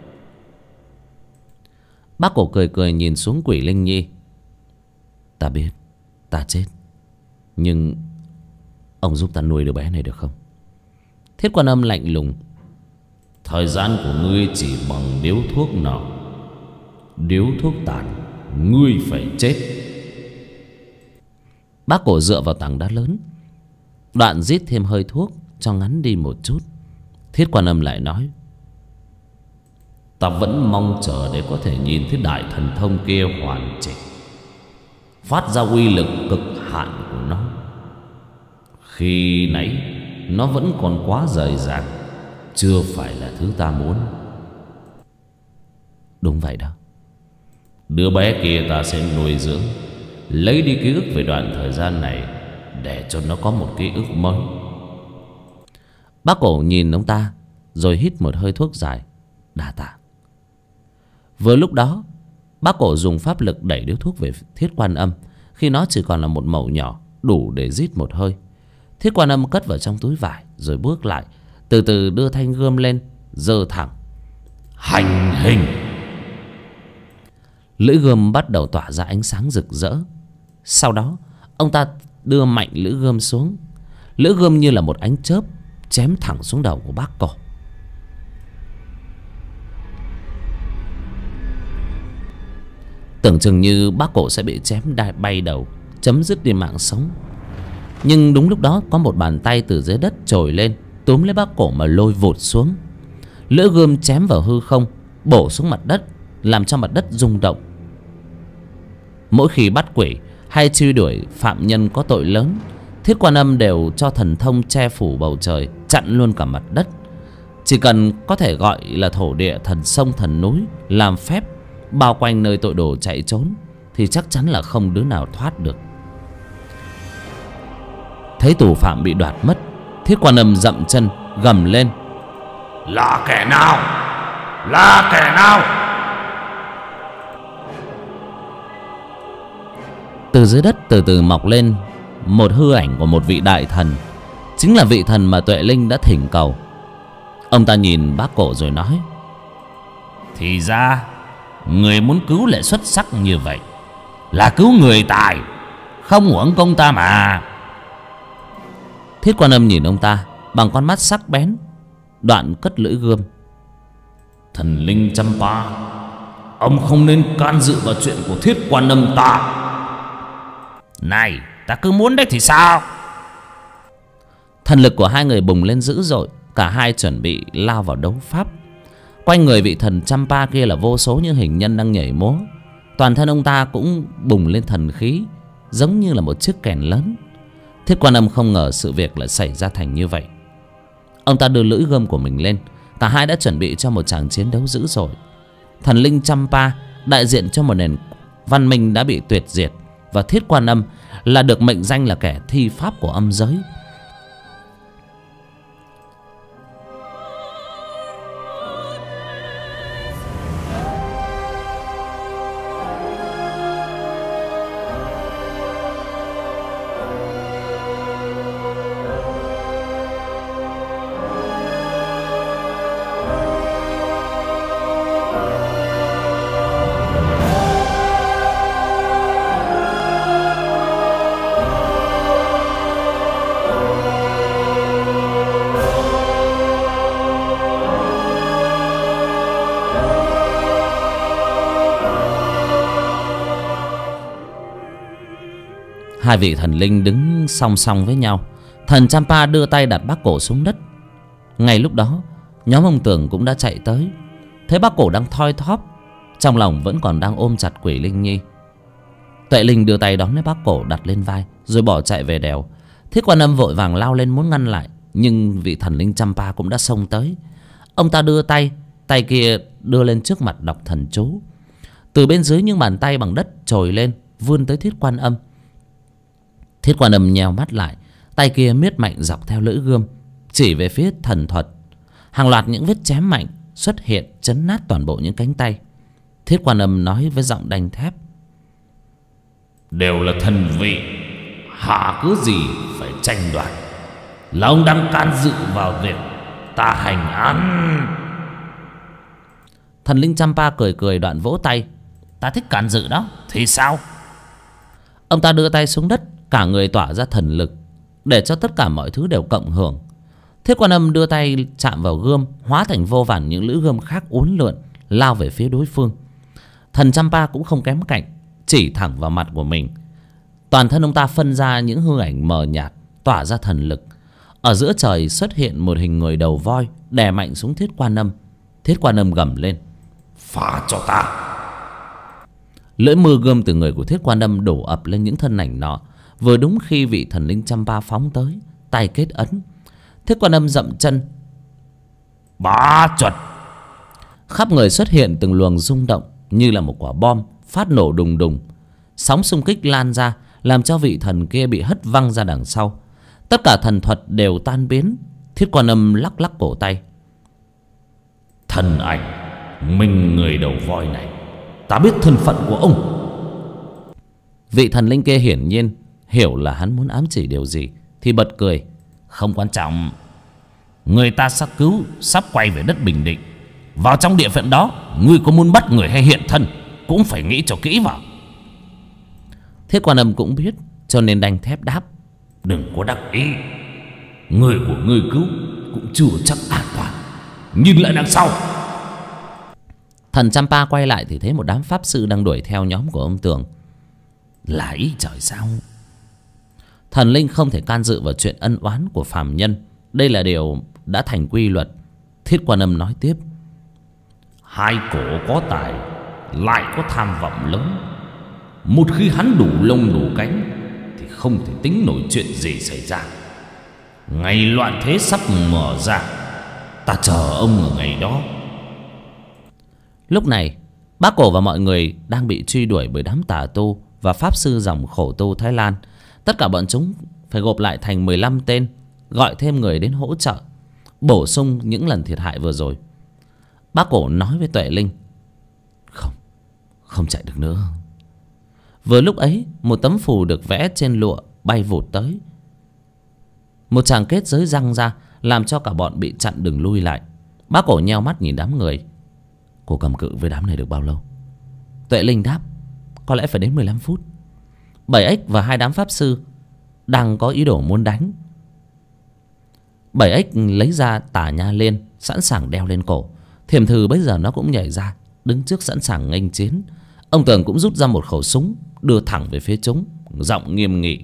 Bác Cổ cười cười nhìn xuống Quỷ Linh Nhi. Ta biết ta chết, nhưng ông giúp ta nuôi đứa bé này được không? Thiết Quan Âm lạnh lùng: Thời gian của ngươi chỉ bằng điếu thuốc nào. Điếu thuốc tàn, ngươi phải chết. Bác Cổ dựa vào tảng đá lớn, đoạn rít thêm hơi thuốc cho ngắn đi một chút. Thiết Quan Âm lại nói: Ta vẫn mong chờ để có thể nhìn thấy đại thần thông kia hoàn chỉnh, phát ra uy lực cực hạn của nó. Khi nãy nó vẫn còn quá rời rạc, chưa phải là thứ ta muốn. Đúng vậy đó. Đứa bé kia ta sẽ nuôi dưỡng, lấy đi ký ức về đoạn thời gian này, để cho nó có một ký ức mới. Bác Cổ nhìn ông ta, rồi hít một hơi thuốc dài. Đa tạ. Vừa lúc đó, bác Cổ dùng pháp lực đẩy điếu thuốc về Thiết Quan Âm, khi nó chỉ còn là một mẩu nhỏ, đủ để rít một hơi. Thiết Quan Âm cất vào trong túi vải, rồi bước lại, từ từ đưa thanh gươm lên, giơ thẳng. Hành hình. Lưỡi gươm bắt đầu tỏa ra ánh sáng rực rỡ. Sau đó, ông ta đưa mạnh lưỡi gươm xuống. Lưỡi gươm như là một ánh chớp chém thẳng xuống đầu của bác Cổ. Tưởng chừng như bác Cổ sẽ bị chém bay đầu, chấm dứt đi mạng sống. Nhưng đúng lúc đó, có một bàn tay từ dưới đất trồi lên, túm lấy bác Cổ mà lôi vụt xuống. Lưỡi gươm chém vào hư không, bổ xuống mặt đất, làm cho mặt đất rung động. Mỗi khi bắt quỷ hay truy đuổi phạm nhân có tội lớn, Thiết Quan Âm đều cho thần thông che phủ bầu trời, chặn luôn cả mặt đất. Chỉ cần có thể gọi là thổ địa, thần sông, thần núi làm phép bao quanh nơi tội đồ chạy trốn, thì chắc chắn là không đứa nào thoát được. Thấy tù phạm bị đoạt mất, Thiết Quan Âm dậm chân gầm lên: Là kẻ nào? Là kẻ nào? Từ dưới đất từ từ mọc lên một hư ảnh của một vị đại thần, chính là vị thần mà Tuệ Linh đã thỉnh cầu. Ông ta nhìn bác Cổ rồi nói: Thì ra người muốn cứu lại xuất sắc như vậy là cứu người tài, không uổng công ta mà. Thiết Quan Âm nhìn ông ta bằng con mắt sắc bén, đoạn cất lưỡi gươm: Thần linh Champa, ông không nên can dự vào chuyện của Thiết Quan Âm ta. Này, ta cứ muốn đấy thì sao? Thần lực của hai người bùng lên dữ dội, cả hai chuẩn bị lao vào đấu pháp. Quanh người vị thần Champa kia là vô số những hình nhân đang nhảy múa. Toàn thân ông ta cũng bùng lên thần khí, giống như là một chiếc kèn lớn. Thiết Quan Âm không ngờ sự việc lại xảy ra thành như vậy. Ông ta đưa lưỡi gươm của mình lên, cả hai đã chuẩn bị cho một tràng chiến đấu dữ dội. Thần linh Champa đại diện cho một nền văn minh đã bị tuyệt diệt, và Thiết Quan Âm là được mệnh danh là kẻ thi pháp của âm giới. Hai vị thần linh đứng song song với nhau. Thần Champa đưa tay đặt bác cổ xuống đất. Ngay lúc đó nhóm ông Tường cũng đã chạy tới. Thấy bác cổ đang thoi thóp, trong lòng vẫn còn đang ôm chặt Quỷ Linh Nhi. Tuệ Linh đưa tay đón lấy bác cổ đặt lên vai rồi bỏ chạy về đèo. Thiết Quan Âm vội vàng lao lên muốn ngăn lại, nhưng vị thần linh Champa cũng đã xông tới. Ông ta đưa tay, tay kia đưa lên trước mặt đọc thần chú. Từ bên dưới những bàn tay bằng đất trồi lên vươn tới Thiết Quan Âm. Thiết Quan Âm nheo mắt lại, tay kia miết mạnh dọc theo lưỡi gươm chỉ về phía thần thuật. Hàng loạt những vết chém mạnh xuất hiện chấn nát toàn bộ những cánh tay. Thiết Quan Âm nói với giọng đanh thép: đều là thần vị, hạ cứ gì phải tranh đoạt, là ông đang can dự vào việc ta hành án. Thần linh Champa cười cười đoạn vỗ tay: Ta thích can dự đó, thì sao? Ông ta đưa tay xuống đất, cả người tỏa ra thần lực để cho tất cả mọi thứ đều cộng hưởng. Thiết Quan Âm đưa tay chạm vào gươm, hóa thành vô vàn những lưỡi gươm khác uốn lượn lao về phía đối phương. Thần Champa cũng không kém cạnh, chỉ thẳng vào mặt của mình. Toàn thân ông ta phân ra những hư ảnh mờ nhạt, tỏa ra thần lực. Ở giữa trời xuất hiện một hình người đầu voi đè mạnh xuống Thiết Quan Âm. Thiết Quan Âm gầm lên: phá cho ta! Lưỡi mưa gươm từ người của Thiết Quan Âm đổ ập lên những thân ảnh nọ. Vừa đúng khi vị thần linh Champa phóng tới, tay kết ấn. Thiết Quan Âm dậm chân, bá chuột! khắp người xuất hiện từng luồng rung động như là một quả bom phát nổ đùng đùng. Sóng xung kích lan ra làm cho vị thần kia bị hất văng ra đằng sau. Tất cả thần thuật đều tan biến. Thiết Quan Âm lắc lắc cổ tay: thần ảnh mình người đầu voi này, ta biết thân phận của ông. Vị thần linh kia hiển nhiên hiểu là hắn muốn ám chỉ điều gì thì bật cười: không quan trọng, người ta sắp quay về đất Bình Định. Vào trong địa phận đó, ngươi có muốn bắt người hay hiện thân cũng phải nghĩ cho kỹ vào. Thiết Quan Âm cũng biết, cho nên đanh thép đáp: đừng có đắc ý, người của ngươi cứu cũng chưa chắc an toàn. Nhìn lại đằng sau. Thần Champa quay lại thì thấy một đám pháp sư đang đuổi theo nhóm của ông Tường. Là ý trời sao? Thần linh không thể can dự vào chuyện ân oán của phàm nhân, đây là điều đã thành quy luật. Thiết Quan Âm nói tiếp: hai cổ có tài lại có tham vọng lớn. Một khi hắn đủ lông đủ cánh thì không thể tính nổi chuyện gì xảy ra. Ngày loạn thế sắp mở ra, ta chờ ông ở ngày đó. Lúc này bác cổ và mọi người đang bị truy đuổi bởi đám tà tu và pháp sư dòng khổ tu Thái Lan. Tất cả bọn chúng phải gộp lại thành 15 tên, gọi thêm người đến hỗ trợ, bổ sung những lần thiệt hại vừa rồi. Bác cổ nói với Tuệ Linh: Không chạy được nữa. Vừa lúc ấy một tấm phù được vẽ trên lụa bay vụt tới. Một tràng kết giới răng ra làm cho cả bọn bị chặn đường lui lại. Bác cổ nheo mắt nhìn đám người: cô cầm cự với đám này được bao lâu? Tuệ Linh đáp: có lẽ phải đến 15 phút. 7 ếch và 2 đám pháp sư đang có ý đồ muốn đánh. 7 ếch lấy ra tả nha liên sẵn sàng đeo lên cổ. Thiểm Thừ bây giờ nó cũng nhảy ra đứng trước sẵn sàng nghênh chiến. Ông Tường cũng rút ra một khẩu súng đưa thẳng về phía chúng, giọng nghiêm nghị: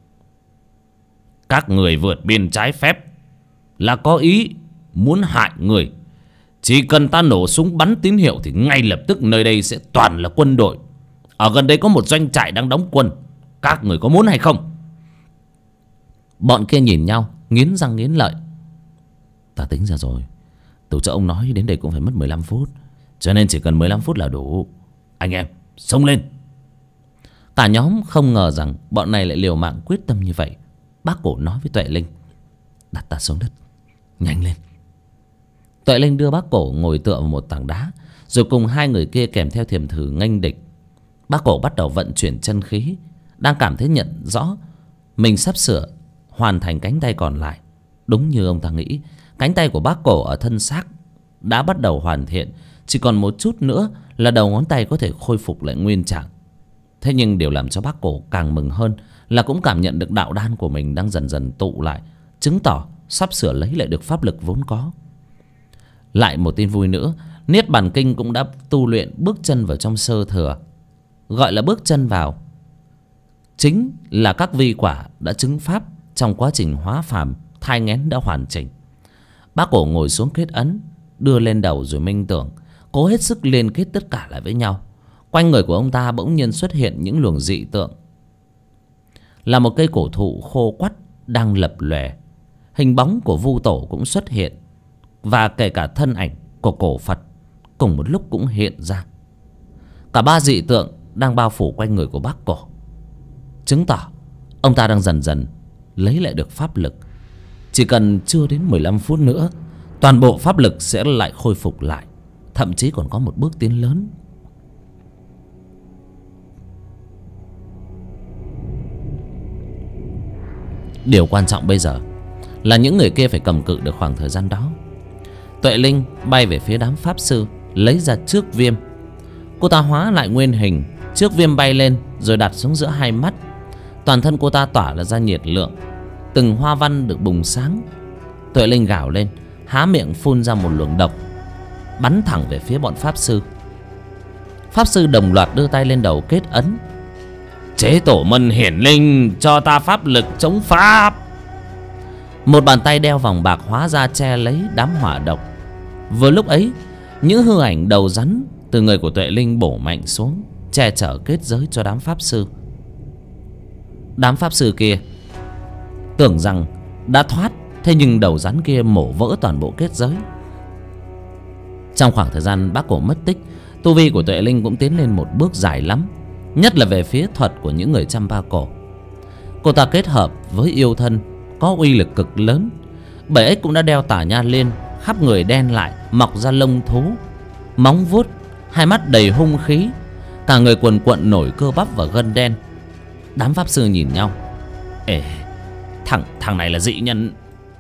các người vượt biên trái phép là có ý muốn hại người. Chỉ cần ta nổ súng bắn tín hiệu thì ngay lập tức nơi đây sẽ toàn là quân đội. Ở gần đây có một doanh trại đang đóng quân, các người có muốn hay không? Bọn kia nhìn nhau nghiến răng nghiến lợi: ta tính ra rồi, từ chỗ ông nói đến đây cũng phải mất 15 phút, cho nên chỉ cần 15 phút là đủ. Anh em xông lên. Cả nhóm không ngờ rằng bọn này lại liều mạng quyết tâm như vậy. Bác cổ nói với Tuệ Linh: đặt ta xuống đất, nhanh lên. Tuệ Linh đưa bác cổ ngồi tựa vào một tảng đá, rồi cùng hai người kia kèm theo Thiểm Thừ nghênh địch. Bác cổ bắt đầu vận chuyển chân khí, đang cảm thấy nhận rõ mình sắp sửa hoàn thành cánh tay còn lại. Đúng như ông ta nghĩ, cánh tay của bác cổ ở thân xác đã bắt đầu hoàn thiện, chỉ còn một chút nữa là đầu ngón tay có thể khôi phục lại nguyên trạng. Thế nhưng điều làm cho bác cổ càng mừng hơn là cũng cảm nhận được đạo đan của mình đang dần dần tụ lại, chứng tỏ sắp sửa lấy lại được pháp lực vốn có. Lại một tin vui nữa, Niết Bàn Kinh cũng đã tu luyện bước chân vào trong sơ thừa. Gọi là bước chân vào chính là các vi quả đã chứng pháp trong quá trình hóa phàm, thai nghén đã hoàn chỉnh. Bác Cổ ngồi xuống kết ấn, đưa lên đầu rồi minh tưởng, cố hết sức liên kết tất cả lại với nhau. Quanh người của ông ta bỗng nhiên xuất hiện những luồng dị tượng, là một cây cổ thụ khô quắt đang lập lòe. Hình bóng của Vu Tổ cũng xuất hiện, và kể cả thân ảnh của cổ Phật cùng một lúc cũng hiện ra. Cả ba dị tượng đang bao phủ quanh người của Bác Cổ, chứng tỏ ông ta đang dần dần lấy lại được pháp lực. Chỉ cần chưa đến 15 phút nữa, toàn bộ pháp lực sẽ lại khôi phục lại, thậm chí còn có một bước tiến lớn. Điều quan trọng bây giờ là những người kia phải cầm cự được khoảng thời gian đó. Tuệ Linh bay về phía đám pháp sư, lấy ra trước viêm. Cô ta hóa lại nguyên hình, trước viêm bay lên rồi đặt xuống giữa hai mắt. Toàn thân cô ta tỏa ra nhiệt lượng, từng hoa văn được bùng sáng. Tuệ Linh gào lên, há miệng phun ra một luồng độc, bắn thẳng về phía bọn pháp sư. Pháp sư đồng loạt đưa tay lên đầu kết ấn. Chế Tổ Mân hiển linh, cho ta pháp lực chống pháp. Một bàn tay đeo vòng bạc hóa ra che lấy đám hỏa độc. Vừa lúc ấy, những hư ảnh đầu rắn từ người của Tuệ Linh bổ mạnh xuống, che chở kết giới cho đám pháp sư. Đám pháp sư kia tưởng rằng đã thoát, thế nhưng đầu rắn kia mổ vỡ toàn bộ kết giới. Trong khoảng thời gian Bác Cổ mất tích, tu vi của Tuệ Linh cũng tiến lên một bước dài lắm, nhất là về phía thuật của những người Champa Cổ. Cô ta kết hợp với yêu thân có uy lực cực lớn. 7X cũng đã đeo tả nha liên, khắp người đen lại, mọc ra lông thú, móng vuốt, hai mắt đầy hung khí, cả người quần quận nổi cơ bắp và gân đen. Đám pháp sư nhìn nhau. Ê, thằng này là dị nhân.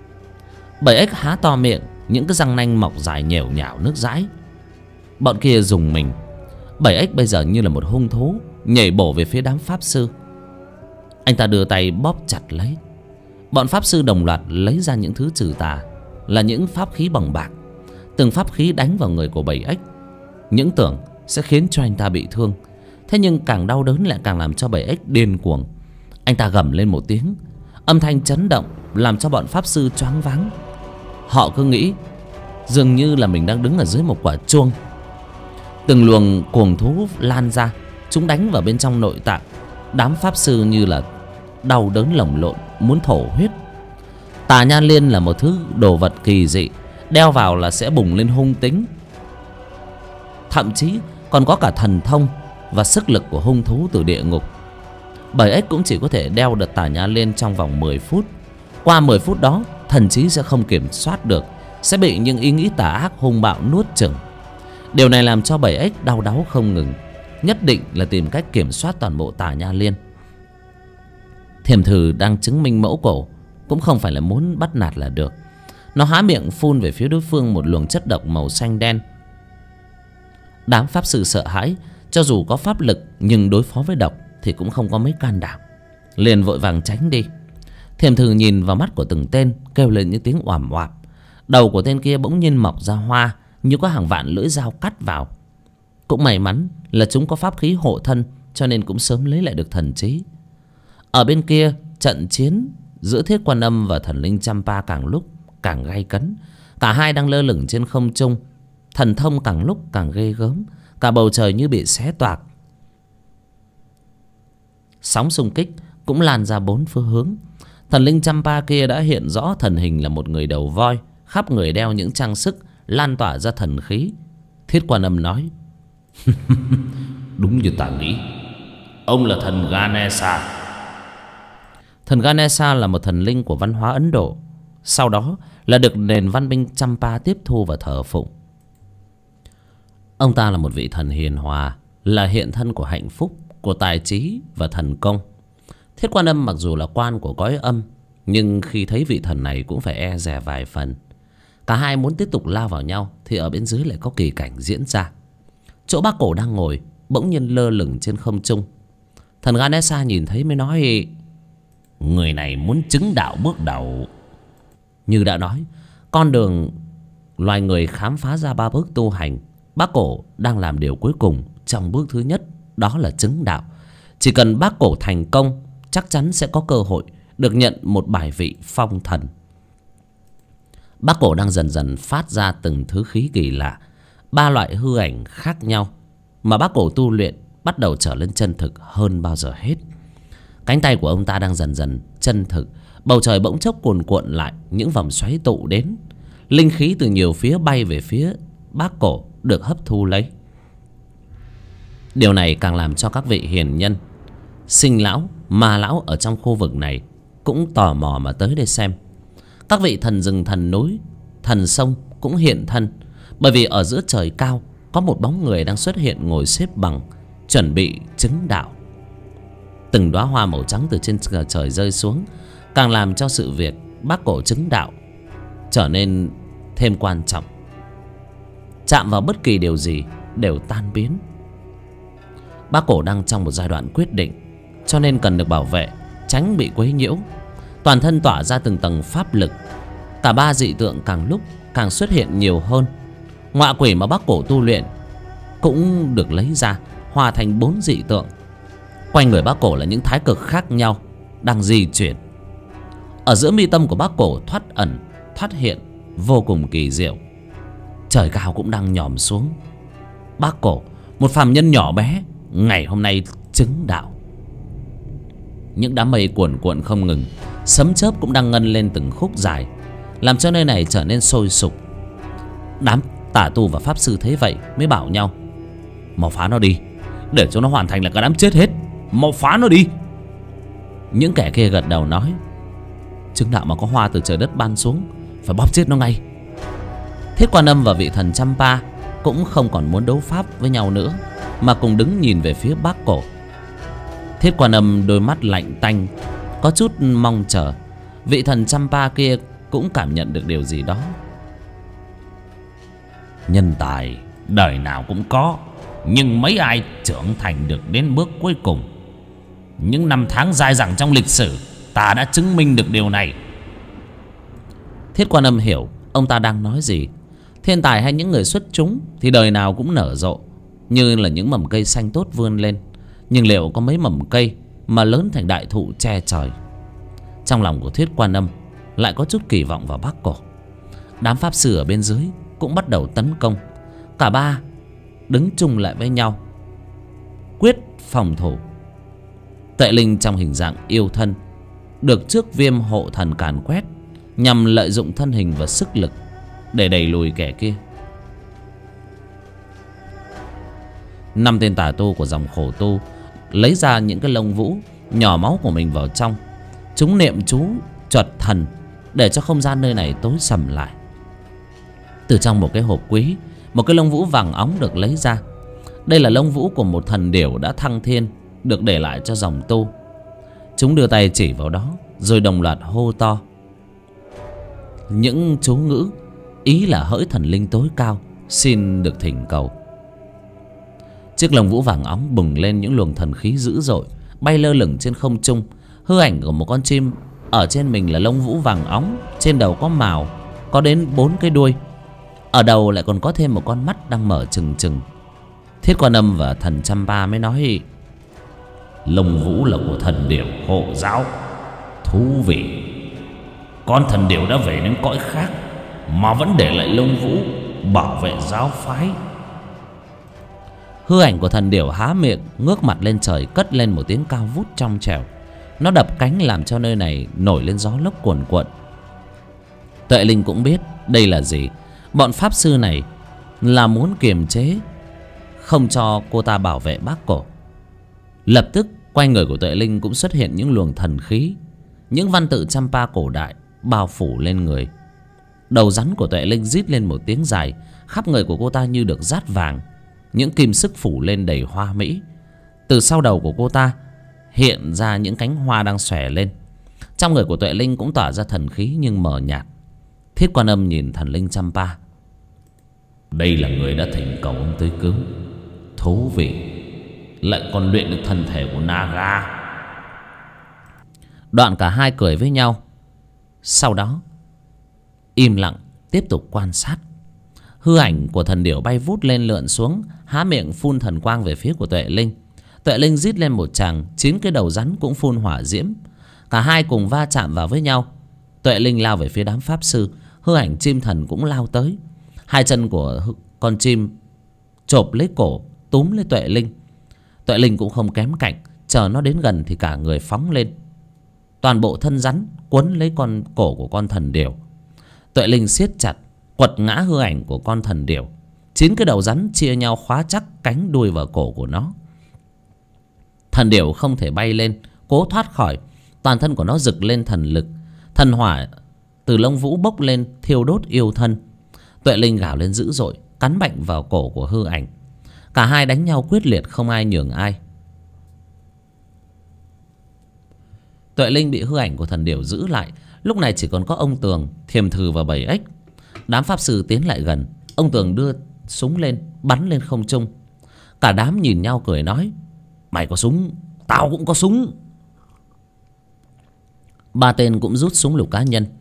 7X há to miệng, những cái răng nanh mọc dài nhèo nhào nước dãi. Bọn kia dùng mình. 7X bây giờ như là một hung thú, nhảy bổ về phía đám pháp sư. Anh ta đưa tay bóp chặt lấy. Bọn pháp sư đồng loạt lấy ra những thứ trừ tà, là những pháp khí bằng bạc. Từng pháp khí đánh vào người của 7X, những tưởng sẽ khiến cho anh ta bị thương. Thế nhưng càng đau đớn lại càng làm cho 7X điên cuồng. Anh ta gầm lên một tiếng, âm thanh chấn động làm cho bọn pháp sư choáng váng. Họ cứ nghĩ dường như là mình đang đứng ở dưới một quả chuông. Từng luồng cuồng thú lan ra, chúng đánh vào bên trong nội tạng. Đám pháp sư như là đau đớn lồng lộn, muốn thổ huyết. Tà nha liên là một thứ đồ vật kỳ dị, đeo vào là sẽ bùng lên hung tính, thậm chí còn có cả thần thông và sức lực của hung thú từ địa ngục. 7X cũng chỉ có thể đeo được tà nha liên trong vòng 10 phút. Qua 10 phút đó, thần trí sẽ không kiểm soát được, sẽ bị những ý nghĩ tà ác hung bạo nuốt chửng. Điều này làm cho 7X đau đáu không ngừng, nhất định là tìm cách kiểm soát toàn bộ tà nha liên. Thiềm thử đang chứng minh mẫu cổ cũng không phải là muốn bắt nạt là được. Nó há miệng phun về phía đối phương một luồng chất độc màu xanh đen. Đám pháp sư sợ hãi, cho dù có pháp lực nhưng đối phó với độc thì cũng không có mấy can đảm, liền vội vàng tránh đi. Thiềm thử nhìn vào mắt của từng tên, kêu lên những tiếng oàm oạp. Đầu của tên kia bỗng nhiên mọc ra hoa, như có hàng vạn lưỡi dao cắt vào. Cũng may mắn là chúng có pháp khí hộ thân, cho nên cũng sớm lấy lại được thần trí. Ở bên kia, trận chiến giữa Thiết Quan Âm và thần linh Champa càng lúc càng gay cấn. Cả hai đang lơ lửng trên không trung, thần thông càng lúc càng ghê gớm, cả bầu trời như bị xé toạc. Sóng xung kích cũng lan ra bốn phương hướng. Thần linh Champa kia đã hiện rõ thần hình là một người đầu voi, khắp người đeo những trang sức lan tỏa ra thần khí. Thiết Quan Âm nói: Đúng như ta nghĩ, ông là thần Ganesha. Thần Ganesha là một thần linh của văn hóa Ấn Độ, sau đó là được nền văn minh Champa tiếp thu và thờ phụng. Ông ta là một vị thần hiền hòa, là hiện thân của hạnh phúc, của tài trí và thần công. Thiết Quan Âm mặc dù là quan của cõi âm, nhưng khi thấy vị thần này cũng phải e dè vài phần. Cả hai muốn tiếp tục lao vào nhau thì ở bên dưới lại có kỳ cảnh diễn ra. Chỗ Bác Cổ đang ngồi bỗng nhiên lơ lửng trên không trung. Thần Ganesha nhìn thấy mới nói: Người này muốn chứng đạo bước đầu. Như đã nói, con đường loài người khám phá ra 3 bước tu hành, Bác Cổ đang làm điều cuối cùng trong bước thứ nhất, đó là chứng đạo. Chỉ cần Bác Cổ thành công chắc chắn sẽ có cơ hội được nhận một bài vị phong thần. Bác Cổ đang dần dần phát ra từng thứ khí kỳ lạ, 3 loại hư ảnh khác nhau mà bác Cổ tu luyện bắt đầu trở nên chân thực hơn bao giờ hết. Cánh tay của ông ta đang dần dần chân thực. Bầu trời bỗng chốc cuồn cuộn lại những vòng xoáy tụ đến. Linh khí từ nhiều phía bay về phía bác Cổ được hấp thu lấy. Điều này càng làm cho các vị hiền nhân, sinh lão, ma lão ở trong khu vực này cũng tò mò mà tới đây xem. Các vị thần rừng, thần núi, thần sông cũng hiện thân, bởi vì ở giữa trời cao có một bóng người đang xuất hiện ngồi xếp bằng, chuẩn bị chứng đạo. Từng đóa hoa màu trắng từ trên trời rơi xuống, càng làm cho sự việc bác Cổ chứng đạo trở nên thêm quan trọng. Chạm vào bất kỳ điều gì đều tan biến. Bác Cổ đang trong một giai đoạn quyết định, cho nên cần được bảo vệ, tránh bị quấy nhiễu. Toàn thân tỏa ra từng tầng pháp lực. Cả 3 dị tượng càng lúc càng xuất hiện nhiều hơn. Ngọa quỷ mà bác Cổ tu luyện cũng được lấy ra, hòa thành 4 dị tượng. Quanh người bác Cổ là những thái cực khác nhau đang di chuyển. Ở giữa mi tâm của bác Cổ thoát ẩn thoát hiện, vô cùng kỳ diệu. Trời cao cũng đang nhòm xuống. Bác Cổ, một phàm nhân nhỏ bé, ngày hôm nay chứng đạo. Những đám mây cuồn cuộn không ngừng, sấm chớp cũng đang ngân lên từng khúc dài, làm cho nơi này trở nên sôi sục. Đám tà tu và pháp sư thấy vậy mới bảo nhau: mau phá nó đi, để cho nó hoàn thành là cả đám chết hết. Mau phá nó đi. Những kẻ kia gật đầu nói: chứng đạo mà có hoa từ trời đất ban xuống, phải bóp chết nó ngay. Thiết Quan Âm và vị thần Champa cũng không còn muốn đấu pháp với nhau nữa, mà cùng đứng nhìn về phía bác Cổ. Thiết Quan Âm đôi mắt lạnh tanh, có chút mong chờ. Vị thần Champa kia cũng cảm nhận được điều gì đó. Nhân tài đời nào cũng có, nhưng mấy ai trưởng thành được đến bước cuối cùng. Những năm tháng dài dẳng trong lịch sử, ta đã chứng minh được điều này. Thiết Quan Âm hiểu ông ta đang nói gì. Thiên tài hay những người xuất chúng thì đời nào cũng nở rộ, như là những mầm cây xanh tốt vươn lên. Nhưng liệu có mấy mầm cây mà lớn thành đại thụ che trời? Trong lòng của Thiết Quan Âm lại có chút kỳ vọng vào bác Cổ. Đám pháp sư ở bên dưới cũng bắt đầu tấn công. Cả 3 đứng chung lại với nhau, quyết phòng thủ. Tuệ Linh trong hình dạng yêu thân được trước Viêm hộ thần càn quét, nhằm lợi dụng thân hình và sức lực để đẩy lùi kẻ kia. 5 tên tà tu của dòng khổ tu lấy ra những cái lông vũ nhỏ máu của mình vào trong. Chúng niệm chú chợt thần để cho không gian nơi này tối sầm lại. Từ trong một cái hộp quý, một cái lông vũ vàng óng được lấy ra. Đây là lông vũ của một thần điểu đã thăng thiên, được để lại cho dòng tu. Chúng đưa tay chỉ vào đó, rồi đồng loạt hô to những chú ngữ, ý là hỡi thần linh tối cao, xin được thỉnh cầu. Chiếc lông vũ vàng óng bùng lên những luồng thần khí dữ dội, bay lơ lửng trên không trung. Hư ảnh của một con chim, ở trên mình là lông vũ vàng óng, trên đầu có mào, có đến 4 cái đuôi. Ở đầu lại còn có thêm một con mắt đang mở trừng trừng. Thiết Quan Âm và thần Champa mới nói: lông vũ là của thần điểu hộ giáo. Thú vị, con thần điểu đã về đến cõi khác mà vẫn để lại lông vũ bảo vệ giáo phái. Hư ảnh của thần điểu há miệng, ngước mặt lên trời, cất lên một tiếng cao vút trong trẻo. Nó đập cánh làm cho nơi này nổi lên gió lốc cuồn cuộn. Tuệ Linh cũng biết đây là gì. Bọn pháp sư này là muốn kiềm chế, không cho cô ta bảo vệ bác Cổ. Lập tức quanh người của Tuệ Linh cũng xuất hiện những luồng thần khí, những văn tự Champa cổ đại bao phủ lên người. Đầu rắn của Tuệ Linh rít lên một tiếng dài, khắp người của cô ta như được dát vàng, những kim sức phủ lên đầy hoa mỹ. Từ sau đầu của cô ta hiện ra những cánh hoa đang xòe lên. Trong người của Tuệ Linh cũng tỏa ra thần khí nhưng mờ nhạt. Thiết Quan Âm nhìn thần linh Champa: đây là người đã thỉnh cầu ông tới cứu. Thú vị, lại còn luyện được thân thể của Naga. Đoạn cả hai cười với nhau. Sau đó im lặng tiếp tục quan sát. Hư ảnh của thần điểu bay vút lên lượn xuống, há miệng phun thần quang về phía của Tuệ Linh. Tuệ Linh rít lên một tràng, 9 cái đầu rắn cũng phun hỏa diễm. Cả hai cùng va chạm vào với nhau. Tuệ Linh lao về phía đám pháp sư, hư ảnh chim thần cũng lao tới. Hai chân của con chim chộp lấy cổ, túm lấy Tuệ Linh. Tuệ Linh cũng không kém cạnh, chờ nó đến gần thì cả người phóng lên. Toàn bộ thân rắn quấn lấy con cổ của con thần điểu. Tuệ Linh siết chặt, quật ngã hư ảnh của con thần điểu. 9 cái đầu rắn chia nhau khóa chắc cánh đuôi vào cổ của nó. Thần điểu không thể bay lên, cố thoát khỏi. Toàn thân của nó rực lên thần lực. Thần hỏa từ lông vũ bốc lên, thiêu đốt yêu thân. Tuệ Linh gào lên dữ dội, cắn mạnh vào cổ của hư ảnh. Cả hai đánh nhau quyết liệt, không ai nhường ai. Tuệ Linh bị hư ảnh của thần điểu giữ lại. Lúc này chỉ còn có ông Tường, Thiềm Thừ và Bảy Ếch. Đám pháp sư tiến lại gần. Ông Tường đưa súng lên, bắn lên không trung. Cả đám nhìn nhau cười nói: mày có súng, tao cũng có súng. 3 tên cũng rút súng lục cá nhân.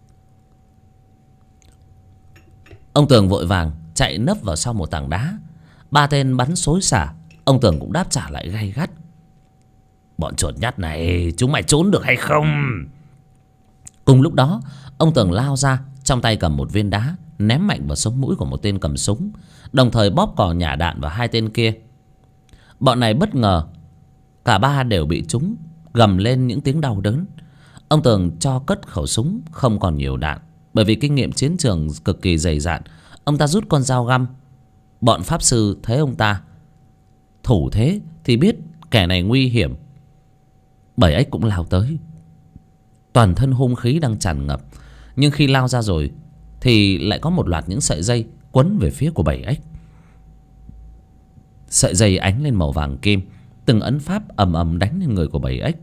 Ông Tường vội vàng chạy nấp vào sau một tảng đá. 3 tên bắn xối xả. Ông Tường cũng đáp trả lại gay gắt: bọn chuột nhắt này, chúng mày trốn được hay không? Cùng lúc đó, ông Tường lao ra, trong tay cầm một viên đá, ném mạnh vào sống mũi của một tên cầm súng, đồng thời bóp cò nhả đạn vào 2 tên kia. Bọn này bất ngờ, cả 3 đều bị trúng, gầm lên những tiếng đau đớn. Ông Tường cho cất khẩu súng, không còn nhiều đạn. Bởi vì kinh nghiệm chiến trường cực kỳ dày dạn, ông ta rút con dao găm. Bọn pháp sư thấy ông ta thủ thế thì biết kẻ này nguy hiểm. Bảy Ếch cũng lao tới, toàn thân hung khí đang tràn ngập. Nhưng khi lao ra rồi thì lại có một loạt những sợi dây quấn về phía của Bảy Ếch. Sợi dây ánh lên màu vàng kim, từng ấn pháp ầm ầm đánh lên người của Bảy Ếch.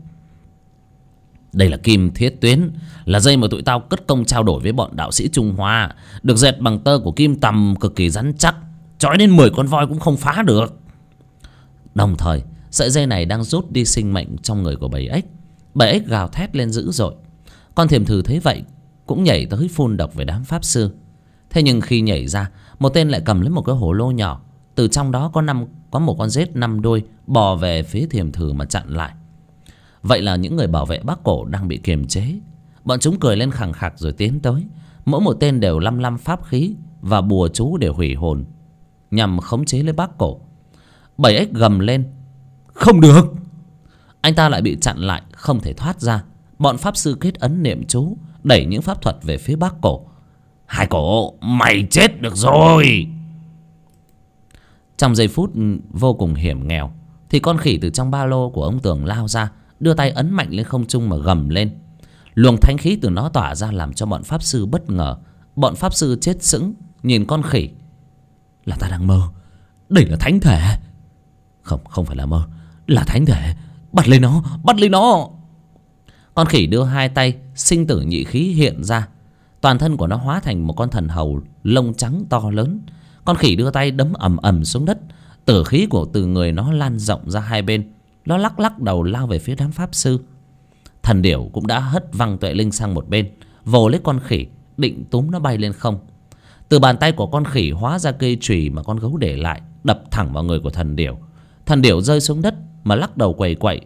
Đây là kim thiết tuyến, là dây mà tụi tao cất công trao đổi với bọn đạo sĩ Trung Hoa, được dệt bằng tơ của kim tầm cực kỳ rắn chắc, trói đến 10 con voi cũng không phá được. Đồng thời sợi dây này đang rút đi sinh mệnh trong người của Bảy Ếch. Bảy Ếch gào thét lên dữ dội. Con Thiềm Thừ thấy vậy cũng nhảy tới phun độc về đám pháp sư. Thế nhưng khi nhảy ra, một tên lại cầm lấy một cái hồ lô nhỏ. Từ trong đó có một con rết 5 đuôi bò về phía Thiềm Thừ mà chặn lại. Vậy là những người bảo vệ Bắc Cổ đang bị kiềm chế. Bọn chúng cười lên khằng khặc rồi tiến tới. Mỗi một tên đều lăm pháp khí và bùa chú để hủy hồn, nhằm khống chế lấy Bắc Cổ. Bảy Ếch gầm lên: không được! Anh ta lại bị chặn lại, không thể thoát ra. Bọn pháp sư kết ấn niệm chú, đẩy những pháp thuật về phía Bắc Cổ. Hai cổ, mày chết được rồi! Trong giây phút vô cùng hiểm nghèo thì con khỉ từ trong ba lô của ông Tường lao ra, đưa tay ấn mạnh lên không trung mà gầm lên. Luồng thánh khí từ nó tỏa ra làm cho bọn pháp sư bất ngờ. Bọn pháp sư chết sững nhìn con khỉ. Là ta đang mơ, đây là thánh thể. Không phải là mơ, là thánh thể. Bắt lấy nó, bắt lấy nó! Con khỉ đưa 2 tay, sinh tử nhị khí hiện ra. Toàn thân của nó hóa thành một con thần hầu lông trắng to lớn. Con khỉ đưa tay đấm ầm ầm xuống đất. Tử khí của từ người nó lan rộng ra hai bên. Nó lắc đầu lao về phía đám pháp sư. Thần điểu cũng đã hất văng Tuệ Linh sang một bên, vồ lấy con khỉ, định túm nó bay lên không. Từ bàn tay của con khỉ hóa ra cây chùy mà con gấu để lại, đập thẳng vào người của thần điểu. Thần điểu rơi xuống đất mà lắc đầu quẩy quậy.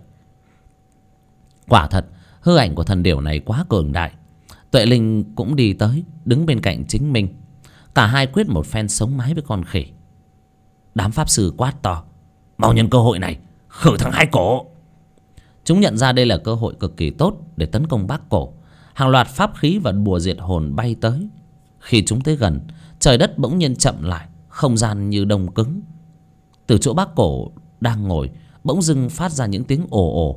Quả thật, hư ảnh của thần điểu này quá cường đại. Tuệ Linh cũng đi tới, đứng bên cạnh chính mình. Cả hai quyết một phen sống mái với con khỉ. Đám pháp sư quát to: mau nhân cơ hội này, khử thằng Hai Cổ! Chúng nhận ra đây là cơ hội cực kỳ tốt để tấn công Bắc Cổ. Hàng loạt pháp khí và bùa diệt hồn bay tới. Khi chúng tới gần, trời đất bỗng nhiên chậm lại, không gian như đông cứng. Từ chỗ Bắc Cổ đang ngồi, bỗng dưng phát ra những tiếng ồ ồ.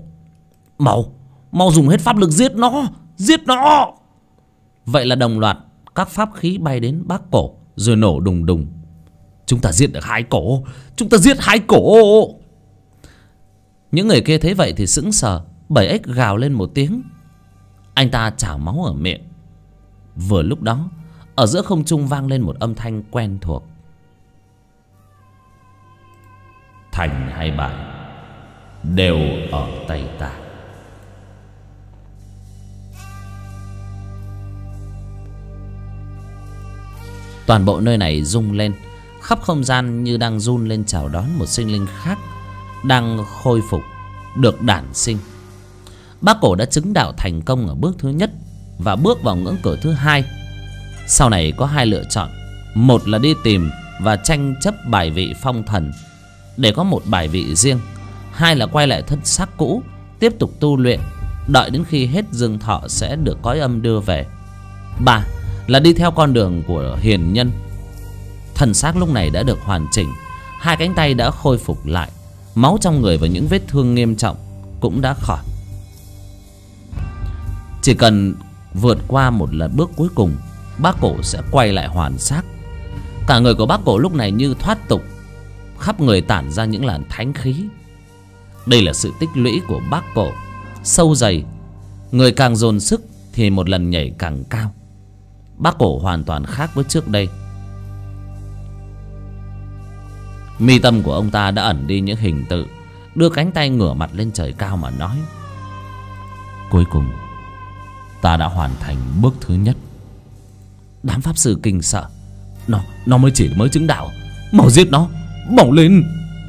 Mau dùng hết pháp lực giết nó, giết nó! Vậy là đồng loạt các pháp khí bay đến Bắc Cổ rồi nổ đùng đùng. Chúng ta giết được Hai Cổ, chúng ta giết Hai Cổ! Những người kia thấy vậy thì sững sờ. Bảy Ếch gào lên một tiếng. Anh ta trào máu ở miệng. Vừa lúc đó, ở giữa không trung vang lên một âm thanh quen thuộc. Thành hay bại đều ở tay ta. Toàn bộ nơi này rung lên, khắp không gian như đang run lên chào đón một sinh linh khác đang khôi phục, được đản sinh. Bác Cổ đã chứng đạo thành công ở bước thứ nhất và bước vào ngưỡng cửa thứ hai. Sau này có hai lựa chọn: một là đi tìm và tranh chấp bài vị phong thần để có một bài vị riêng; hai là quay lại thân xác cũ, tiếp tục tu luyện, đợi đến khi hết dương thọ sẽ được cõi âm đưa về. Ba là đi theo con đường của hiền nhân. Thân xác lúc này đã được hoàn chỉnh, hai cánh tay đã khôi phục lại, máu trong người và những vết thương nghiêm trọng cũng đã khỏi. Chỉ cần vượt qua một lần bước cuối cùng, bác Cổ sẽ quay lại hoàn xác. Cả người của bác Cổ lúc này như thoát tục, khắp người tản ra những làn thánh khí. Đây là sự tích lũy của bác Cổ, sâu dày. Người càng dồn sức thì một lần nhảy càng cao. Bác Cổ hoàn toàn khác với trước đây. Mi tâm của ông ta đã ẩn đi những hình tự, đưa cánh tay ngửa mặt lên trời cao mà nói: cuối cùng ta đã hoàn thành bước thứ nhất. Đám pháp sư kinh sợ: Nó mới chứng đạo, mau giết nó, mau lên.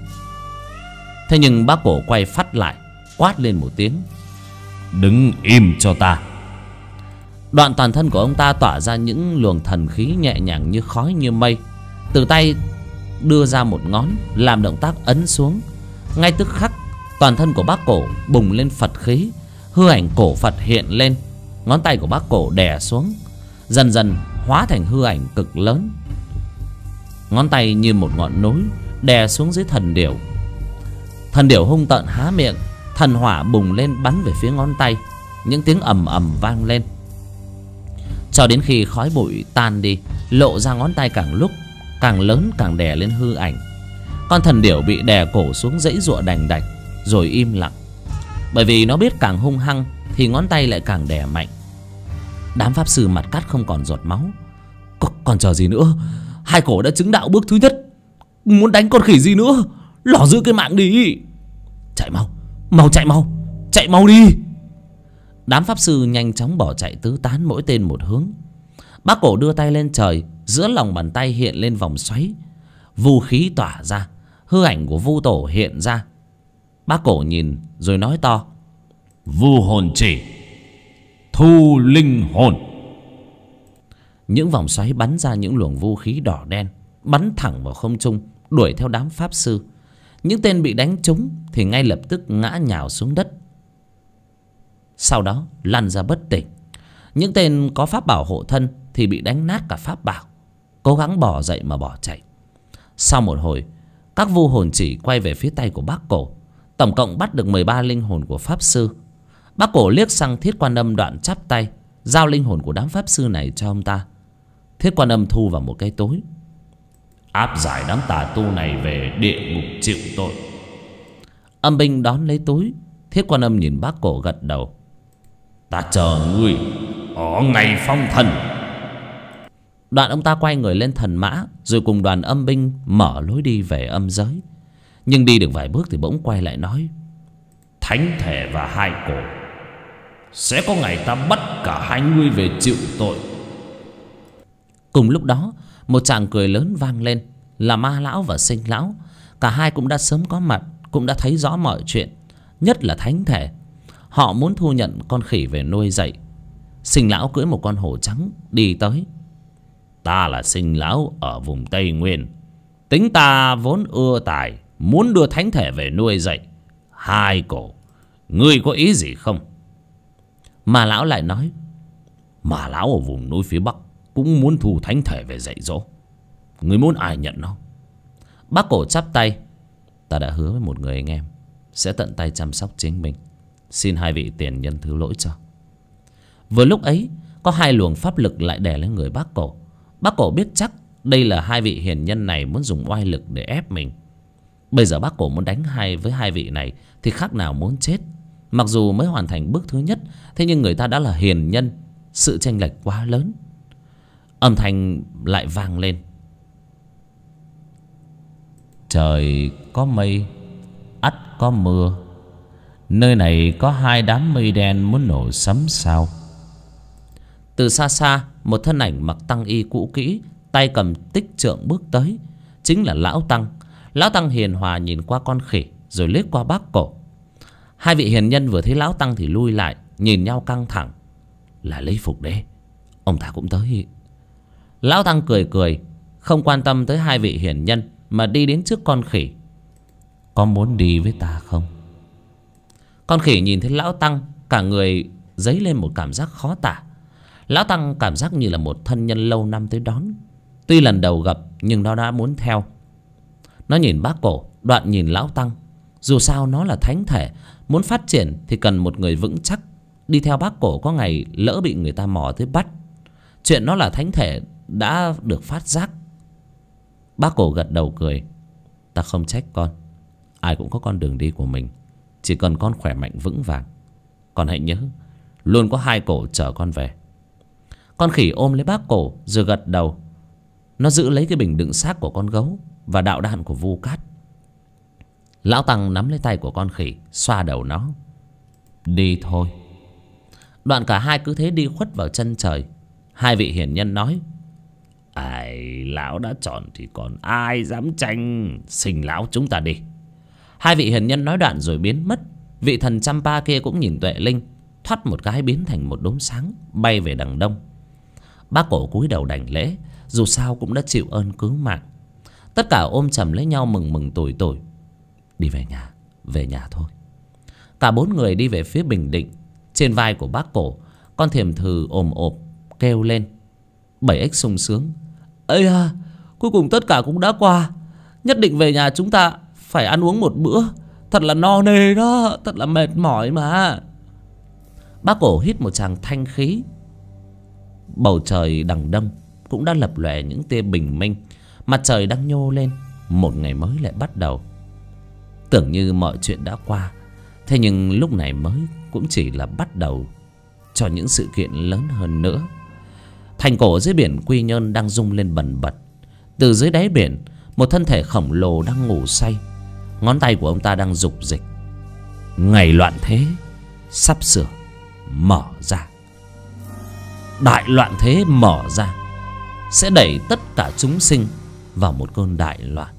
Thế nhưng bác Cổ quay phắt lại, quát lên một tiếng: đứng im cho ta. Đoạn toàn thân của ông ta tỏa ra những luồng thần khí nhẹ nhàng như khói như mây. Từ tay đưa ra một ngón, làm động tác ấn xuống. Ngay tức khắc, toàn thân của bác Cổ bùng lên Phật khí, hư ảnh cổ Phật hiện lên. Ngón tay của bác Cổ đè xuống, dần dần hóa thành hư ảnh cực lớn. Ngón tay như một ngọn núi đè xuống dưới thần điểu. Thần điểu hung tợn há miệng, thần hỏa bùng lên bắn về phía ngón tay. Những tiếng ầm ầm vang lên, cho đến khi khói bụi tan đi, lộ ra ngón tay càng lúc càng lớn, càng đè lên hư ảnh. Con thần điểu bị đè cổ xuống giãy giụa đành đạch, rồi im lặng. Bởi vì nó biết càng hung hăng thì ngón tay lại càng đè mạnh. Đám pháp sư mặt cắt không còn giọt máu. Còn chờ gì nữa? Hai cổ đã chứng đạo bước thứ nhất, muốn đánh con khỉ gì nữa? Lỏ giữ cái mạng đi. Chạy mau, chạy mau đi. Đám pháp sư nhanh chóng bỏ chạy tứ tán, mỗi tên một hướng. Bác Cổ đưa tay lên trời, giữa lòng bàn tay hiện lên vòng xoáy, vu khí tỏa ra, hư ảnh của Vu Tổ hiện ra. Bác Cổ nhìn rồi nói to: vu hồn chỉ, thu linh hồn. Những vòng xoáy bắn ra những luồng vu khí đỏ đen, bắn thẳng vào không trung, đuổi theo đám pháp sư. Những tên bị đánh trúng thì ngay lập tức ngã nhào xuống đất, sau đó lăn ra bất tỉnh. Những tên có pháp bảo hộ thân thì bị đánh nát cả pháp bảo, cố gắng bỏ dậy mà bỏ chạy. Sau một hồi, các vu hồn chỉ quay về phía tay của bác Cổ. Tổng cộng bắt được 13 linh hồn của pháp sư. Bác Cổ liếc sang Thiết Quan Âm, đoạn chắp tay giao linh hồn của đám pháp sư này cho ông ta. Thiết Quan Âm thu vào một cái túi: áp giải đám tà tu này về địa ngục chịu tội. Âm binh đón lấy túi. Thiết Quan Âm nhìn bác Cổ gật đầu: ta chờ ngươi ở ngày phong thần. Đoạn ông ta quay người lên thần mã, rồi cùng đoàn âm binh mở lối đi về âm giới. Nhưng đi được vài bước thì bỗng quay lại nói: thánh thể và hai cổ, sẽ có ngày ta bắt cả hai ngươi về chịu tội. Cùng lúc đó, một tràng cười lớn vang lên, là Ma Lão và Sinh Lão. Cả hai cũng đã sớm có mặt, cũng đã thấy rõ mọi chuyện, nhất là thánh thể. Họ muốn thu nhận con khỉ về nuôi dạy. Sinh Lão cưỡi một con hổ trắng đi tới: ta là Sinh Lão ở vùng Tây Nguyên, tính ta vốn ưa tài, muốn đưa thánh thể về nuôi dạy. Hai cổ, ngươi có ý gì không? Ma Lão lại nói: Ma Lão ở vùng núi phía Bắc cũng muốn thu thánh thể về dạy dỗ. Ngươi muốn ai nhận nó? Bác Cổ chắp tay: ta đã hứa với một người anh em sẽ tận tay chăm sóc chính mình, xin hai vị tiền nhân thứ lỗi cho. Vừa lúc ấy, có hai luồng pháp lực lại đè lên người bác Cổ. Bác Cổ biết chắc đây là hai vị hiền nhân này muốn dùng oai lực để ép mình. Bây giờ bác Cổ muốn đánh với hai vị này thì khác nào muốn chết. Mặc dù mới hoàn thành bước thứ nhất, thế nhưng người ta đã là hiền nhân, sự chênh lệch quá lớn. Âm thanh lại vang lên: trời có mây, ắt có mưa. Nơi này có hai đám mây đen muốn nổ sấm sao? Từ xa xa, một thân ảnh mặc tăng y cũ kỹ, tay cầm tích trượng bước tới. Chính là Lão Tăng. Lão Tăng hiền hòa nhìn qua con khỉ, rồi liếc qua Bác Cổ. Hai vị hiền nhân vừa thấy lão tăng thì lui lại, nhìn nhau căng thẳng. Là lấy phục đấy, ông ta cũng tới. Lão tăng cười cười, không quan tâm tới hai vị hiền nhân, mà đi đến trước con khỉ. Có muốn đi với ta không? Con khỉ nhìn thấy lão tăng, cả người dấy lên một cảm giác khó tả. Lão tăng cảm giác như là một thân nhân lâu năm tới đón. Tuy lần đầu gặp nhưng nó đã muốn theo. Nó nhìn Bác Cổ, đoạn nhìn lão tăng. Dù sao nó là thánh thể, muốn phát triển thì cần một người vững chắc. Đi theo Bác Cổ có ngày lỡ bị người ta mò tới bắt. Chuyện nó là thánh thể đã được phát giác. Bác Cổ gật đầu cười. Ta không trách con. Ai cũng có con đường đi của mình. Chỉ cần con khỏe mạnh vững vàng. Con hãy nhớ, luôn có hai cổ chở con về. Con khỉ ôm lấy Bác Cổ rồi gật đầu. Nó giữ lấy cái bình đựng xác của con gấu và đạo đạn của Vu Cát. Lão tăng nắm lấy tay của con khỉ, xoa đầu nó. Đi thôi. Đoạn cả hai cứ thế đi khuất vào chân trời. Hai vị hiền nhân nói: Ai, lão đã chọn thì còn ai dám tranh. Xin lão chúng ta đi. Hai vị hiền nhân nói đoạn rồi biến mất. Vị thần Champa kia cũng nhìn Tuệ Linh, thoắt một cái biến thành một đốm sáng, bay về đằng đông. Bác Cổ cúi đầu đảnh lễ, dù sao cũng đã chịu ơn cứu mạng. Tất cả ôm chầm lấy nhau mừng mừng tủi tủi. Đi về nhà thôi. Cả bốn người đi về phía Bình Định. Trên vai của Bác Cổ, con thiềm thừ ồm ộp kêu lên. 7X sung sướng. Ây à, cuối cùng tất cả cũng đã qua. Nhất định về nhà chúng ta phải ăn uống một bữa. Thật là no nê đó, thật là mệt mỏi mà. Bác Cổ hít một tràng thanh khí. Bầu trời đằng đông cũng đã lập lòe những tia bình minh. Mặt trời đang nhô lên. Một ngày mới lại bắt đầu. Tưởng như mọi chuyện đã qua, thế nhưng lúc này mới cũng chỉ là bắt đầu cho những sự kiện lớn hơn nữa. Thành cổ dưới biển Quy Nhơn đang rung lên bần bật. Từ dưới đáy biển, một thân thể khổng lồ đang ngủ say. Ngón tay của ông ta đang rục dịch. Ngày loạn thế sắp sửa mở ra. Đại loạn thế mở ra sẽ đẩy tất cả chúng sinh vào một cơn đại loạn.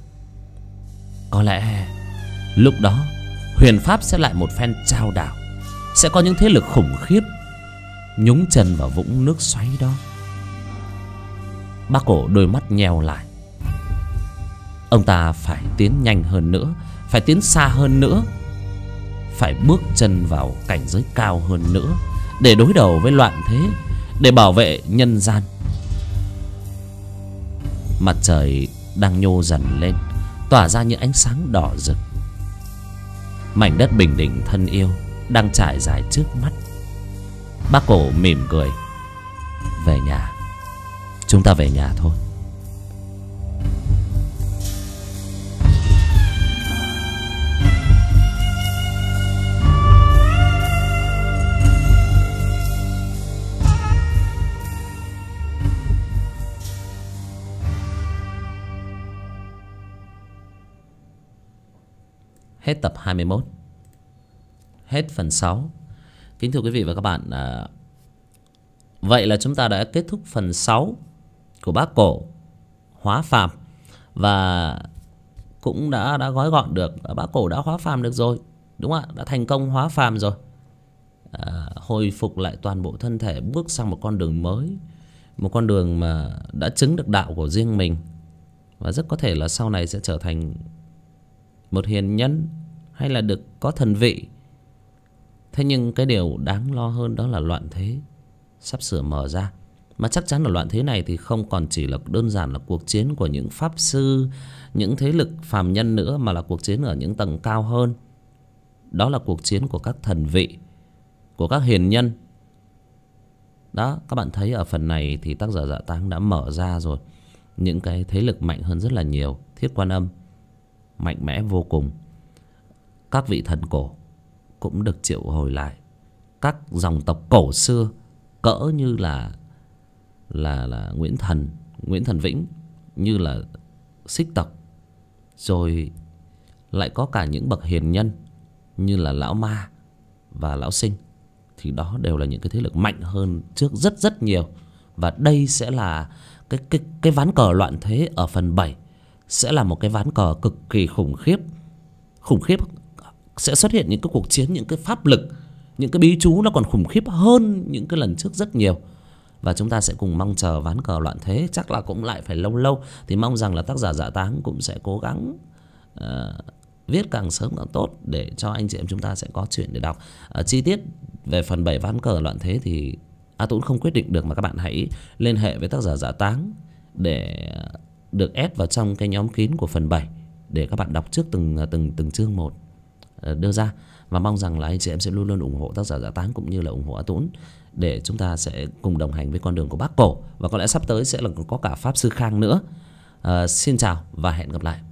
Có lẽ lúc đó huyền pháp sẽ lại một phen trao đảo. Sẽ có những thế lực khủng khiếp nhúng chân vào vũng nước xoáy đó. Bác Cổ đôi mắt nheo lại. Ông ta phải tiến nhanh hơn nữa, phải tiến xa hơn nữa, phải bước chân vào cảnh giới cao hơn nữa, để đối đầu với loạn thế, để bảo vệ nhân gian. Mặt trời đang nhô dần lên, tỏa ra những ánh sáng đỏ rực. Mảnh đất Bình Định thân yêu đang trải dài trước mắt. Bác Cổ mỉm cười. Về nhà. Chúng ta về nhà thôi. Hết tập 21. Hết phần 6. Kính thưa quý vị và các bạn, vậy là chúng ta đã kết thúc phần 6 của Bác Cổ hóa phàm. Và cũng đã gói gọn được. Bác Cổ đã hóa phàm được rồi, đúng không ạ? Đã thành công hóa phàm rồi. Hồi phục lại toàn bộ thân thể, bước sang một con đường mới. Một con đường mà đã chứng được đạo của riêng mình. Và rất có thể là sau này sẽ trở thành một hiền nhân, hay là được có thần vị. Thế nhưng cái điều đáng lo hơn đó là loạn thế sắp sửa mở ra. Mà chắc chắn là loạn thế này thì không còn chỉ là đơn giản là cuộc chiến của những pháp sư, những thế lực phàm nhân nữa, mà là cuộc chiến ở những tầng cao hơn. Đó là cuộc chiến của các thần vị, của các hiền nhân. Đó, các bạn thấy ở phần này thì tác giả Dạ Táng đã mở ra rồi. Những cái thế lực mạnh hơn rất là nhiều. Thiết Quan Âm mạnh mẽ vô cùng. Các vị thần cổ cũng được triệu hồi lại. Các dòng tộc cổ xưa cỡ như là Nguyễn Thần Vĩnh, như là Xích tộc. Rồi lại có cả những bậc hiền nhân như là Lão Ma và Lão Sinh. Thì đó đều là những cái thế lực mạnh hơn trước rất rất nhiều. Và đây sẽ là cái ván cờ loạn thế ở phần 7. Sẽ là một cái ván cờ cực kỳ khủng khiếp. Khủng khiếp sẽ xuất hiện những cái cuộc chiến, những cái pháp lực, những cái bí chú nó còn khủng khiếp hơn những cái lần trước rất nhiều. Và chúng ta sẽ cùng mong chờ ván cờ loạn thế, chắc là cũng lại phải lâu lâu. Thì mong rằng là tác giả Dạ Táng cũng sẽ cố gắng viết càng sớm càng tốt, để cho anh chị em chúng ta sẽ có chuyện để đọc. Chi tiết về phần 7 ván cờ loạn thế thì A Tũng không quyết định được, mà các bạn hãy liên hệ với tác giả Dạ Táng để được add vào trong cái nhóm kín của phần 7, để các bạn đọc trước từng chương một đưa ra. Và mong rằng là anh chị em sẽ luôn luôn ủng hộ tác giả Dạ Táng cũng như là ủng hộ A Tũng, để chúng ta sẽ cùng đồng hành với con đường của Bác Cổ. Và có lẽ sắp tới sẽ là có cả Pháp Sư Khang nữa. Xin chào và hẹn gặp lại.